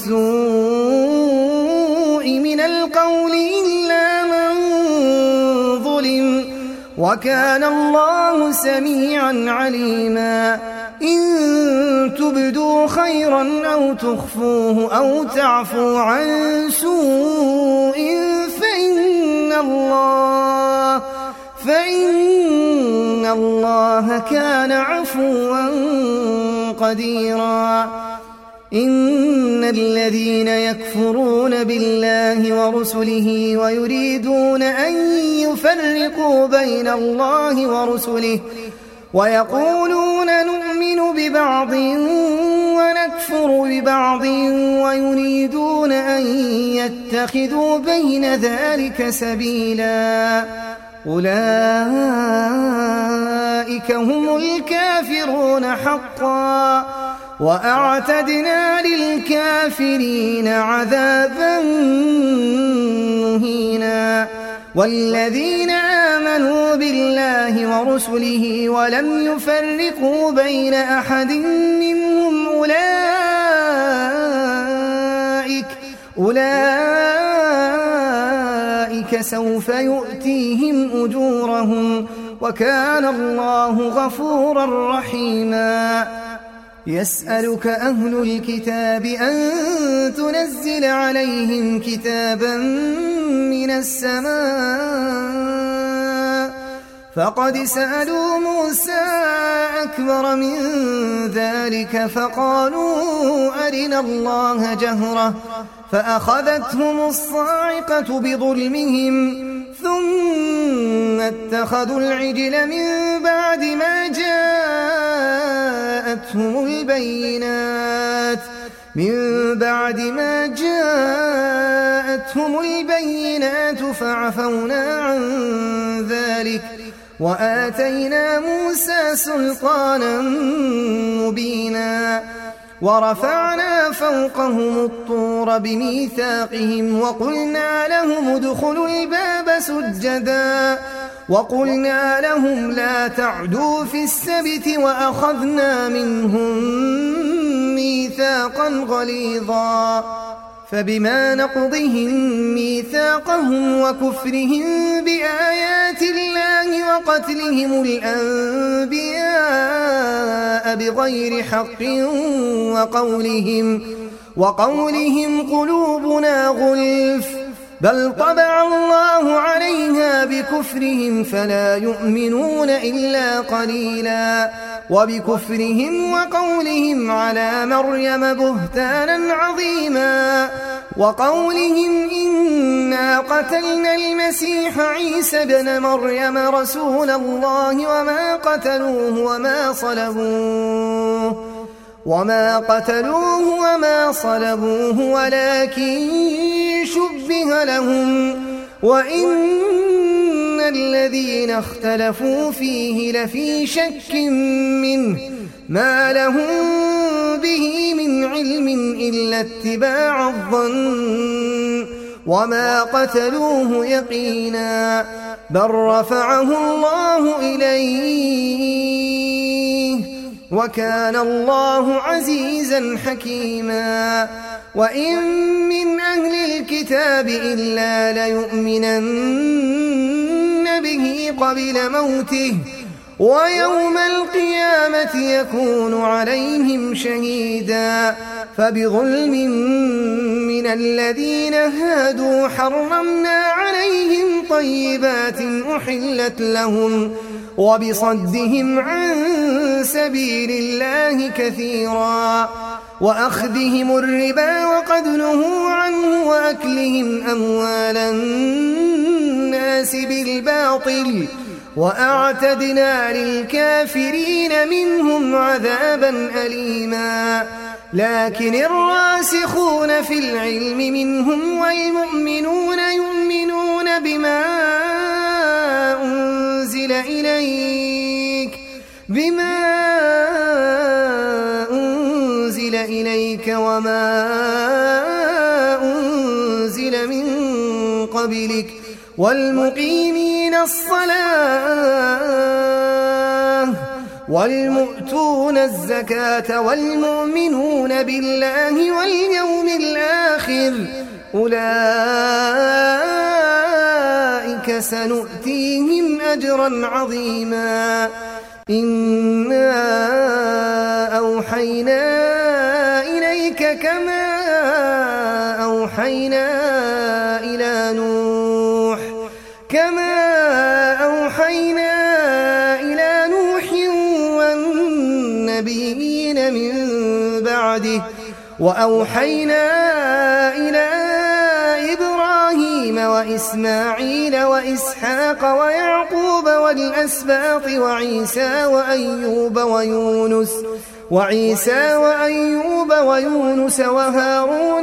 بالسوء من القول إلا من ظلم وكان الله سميعا عليما إن تبدوا خيرا أو تخفوه أو تعفوا عن سوء فإن الله فإن الله كان عفوا قديرا إن الذين يكفرون بالله ورسله ويريدون أن يفرقوا بين الله ورسله ويقولون نؤمن ببعض ونكفر ببعض ويريدون أن يتخذوا بين ذلك سبيلا أولئك هم الكافرون حقا وأعتدنا للكافرين عذابا مهينا والذين آمنوا بالله ورسله ولم يفرقوا بين أحد منهم أولئك أولئك سوف يؤتيهم أجورهم وكان الله غفورا رحيما. يسألك أهل الكتاب أن تنزل عليهم كتابا من السماء فقد سألوا موسى أكبر من ذلك فقالوا أرنا الله جهرة فأخذتهم الصاعقة بظلمهم ثم اتخذوا العجل من بعد ما جاءتهم البينات من بعد ما جاءتهم البينات فعفونا عن ذلك وآتينا موسى سلطانا مبينا. ورفعنا فوقهم الطور بميثاقهم وقلنا لهم ادخلوا الباب سجدا وقلنا لهم لا تعدوا في السبت وأخذنا منهم ميثاقا غليظا. فبما نقضهم ميثاقهم وكفرهم بآيات الله وقتلهم الأنبياء بغير حق وقولهم, وقولهم قلوبنا غلف بل طبع الله عليها بكفرهم فلا يؤمنون إلا قليلا. وبكفرهم وقولهم على مريم بهتانا عظيما وقولهم إنا قتلنا المسيح عيسى ابن مريم رسول الله وما قتلوه وما صلبوه وما قتلوه وما صلبوه ولكن شبه لهم وإن الذين اختلفوا فيه لفي شك منه ما لهم به من علم إلا اتباع الظن وما قتلوه يقينا بل رفعه الله إليه وكان الله عزيزا حكيما. وإن من أهل الكتاب إلا ليؤمنن به قبل موته ويوم القيامة يكون عليهم شهيدا. فبظلم من الذين هادوا حرمنا عليهم طيبات أحلت لهم وبصدهم عن سبيل الله كثيرا وأخذهم الربا وقد نهوا عنه وأكلهم أموال الناس بالباطل وأعتدنا للكافرين منهم عذابا أليما. لكن الراسخون في العلم منهم والمؤمنون يؤمنون بما أنزل إليك بما أنزل إليك وما أنزل من قبلك والمقيمين الصلاة والمؤتون الزكاة والمؤمنون بالله واليوم الآخر أولئك سنؤتيهم أجرا عظيما. إنا أوحينا إليك كما أوحينا إلى نوح كما أوحينا إلى نوح والنبيين من بعده وأوحينا إلى إبراهيم وإسماعيل وإسحاق ويعقوب والأسباط وعيسى وأيوب ويونس وعيسى وأيوب ويونس وهارون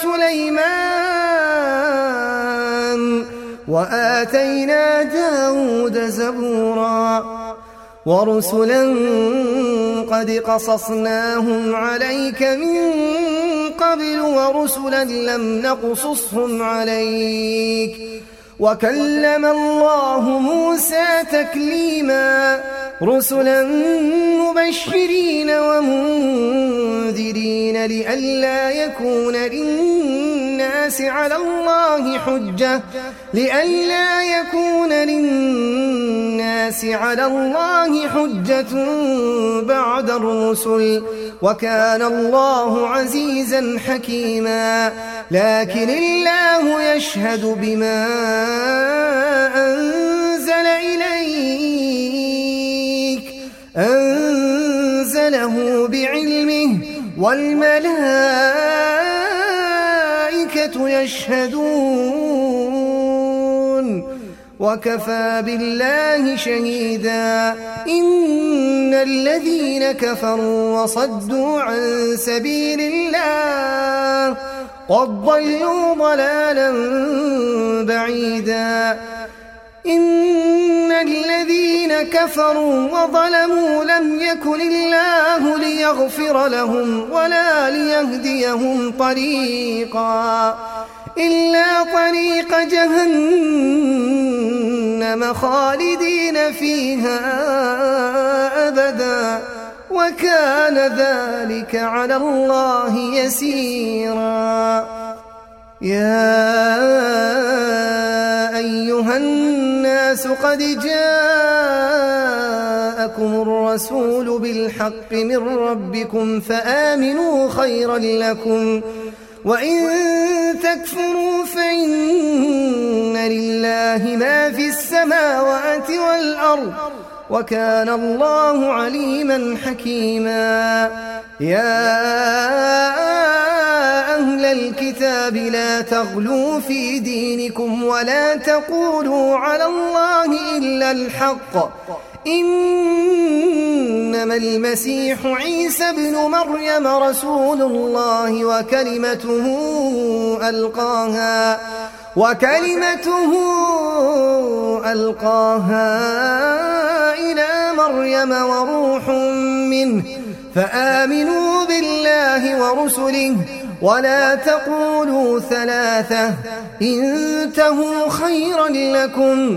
وسليمان وآتينا داود زبورا. ورسلا قد قصصناهم عليك من قبل ورسلا لم نقصصهم عليك وكلم الله موسى تكليما. رسلا مبشرين ومنذرين لئلا يكون للناس على الله حجة لئلا يكون للناس للناس على الله حجة بعد الرسل وكان الله عزيزا حكيما لكن الله يشهد بما أنزل إليك أنزله بعلمه والملائكة يشهدون وكفى بالله شهيدا إن الذين كفروا وصدوا عن سبيل الله قد ضلوا ضلالا بعيدا إن الذين كفروا وظلموا لم يكن الله ليغفر لهم ولا ليهديهم طريقا إلا طريق جهنم خالدين فيها أبدا وكان ذلك على الله يسيرا يا أيها الناس قد جاءكم الرسول بالحق من ربكم فآمنوا خيرا لكم وإن تكفروا فإن لله ما في السماوات والأرض وكان الله عليما حكيما يا أهل الكتاب لا تغلوا في دينكم ولا تقولوا على الله إلا الحق إنما المسيح عيسى ابن مريم رسول الله وكلمته ألقاها وكلمته ألقاها إلى مريم وروح منه فآمنوا بالله ورسله ولا تقولوا ثلاثة انتهوا خيرا لكم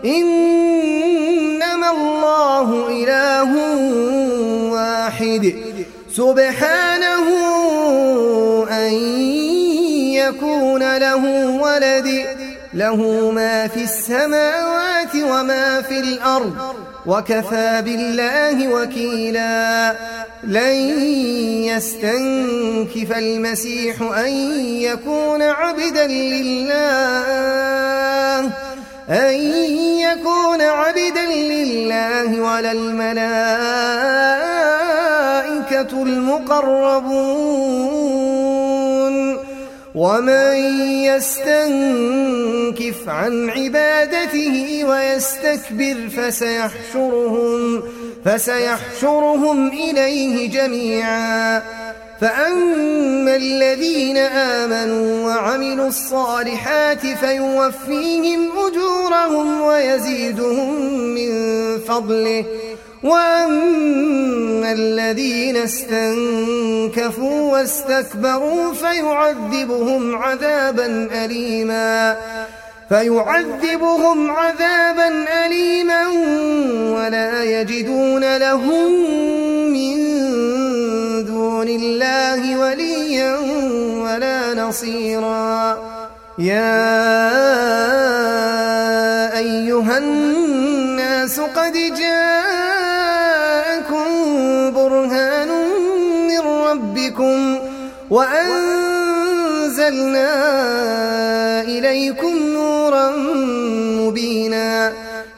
إنما الله إله واحد سبحانه أن يكون له ولد له ما في السماوات وما في الأرض وكفى بالله وكيلا لن يستنكف المسيح أن يكون عبدا لله أن يكون عبدا لله ولا الملائكة المقربون ومن يستنكف عن عبادته ويستكبر فسيحشرهم فسيحشرهم إليه جميعا فأما الذين آمنوا وعملوا الصالحات فيوفيهم أجورهم ويزيدهم من فضله وأما الذين استنكفوا واستكبروا فيعذبهم عذابا أليما فيعذبهم عذابا أليما ولا يجدون لهم من دون الله وليا ولا نصيرا يا أيها الناس قد جاءكم برهان من ربكم وأنزلنا إليكم نورا مبينا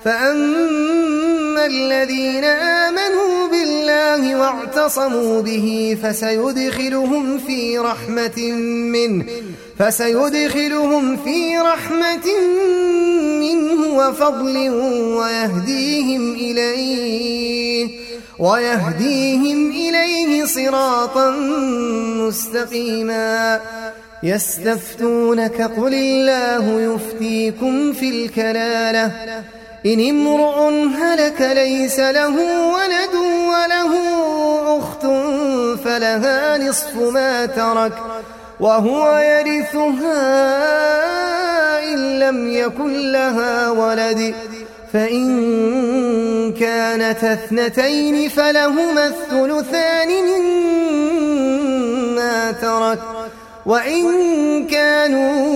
فأما الذين آمنوا بالله واعتصموا به فسيدخلهم في رحمة منه فسيدخلهم في رحمة منه وفضل ويهديهم إليه ويهديهم إليه صراطا مستقيما يستفتونك قل الله يفتيكم في الكلالة إن امرؤ هلك ليس له ولد وله أخت فلها نصف ما ترك وهو يرثها إن لم يكن لها ولد فإن كانت اثنتين فلهما الثلثان مما ترك وإن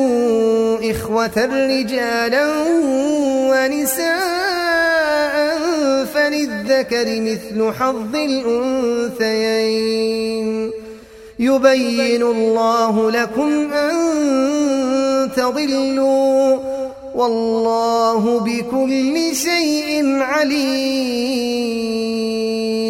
كانوا إخوة رجالا ونساء فللذكر مثل حظ الأنثيين يبين الله لكم أن تضلوا والله بكل شيء عليم.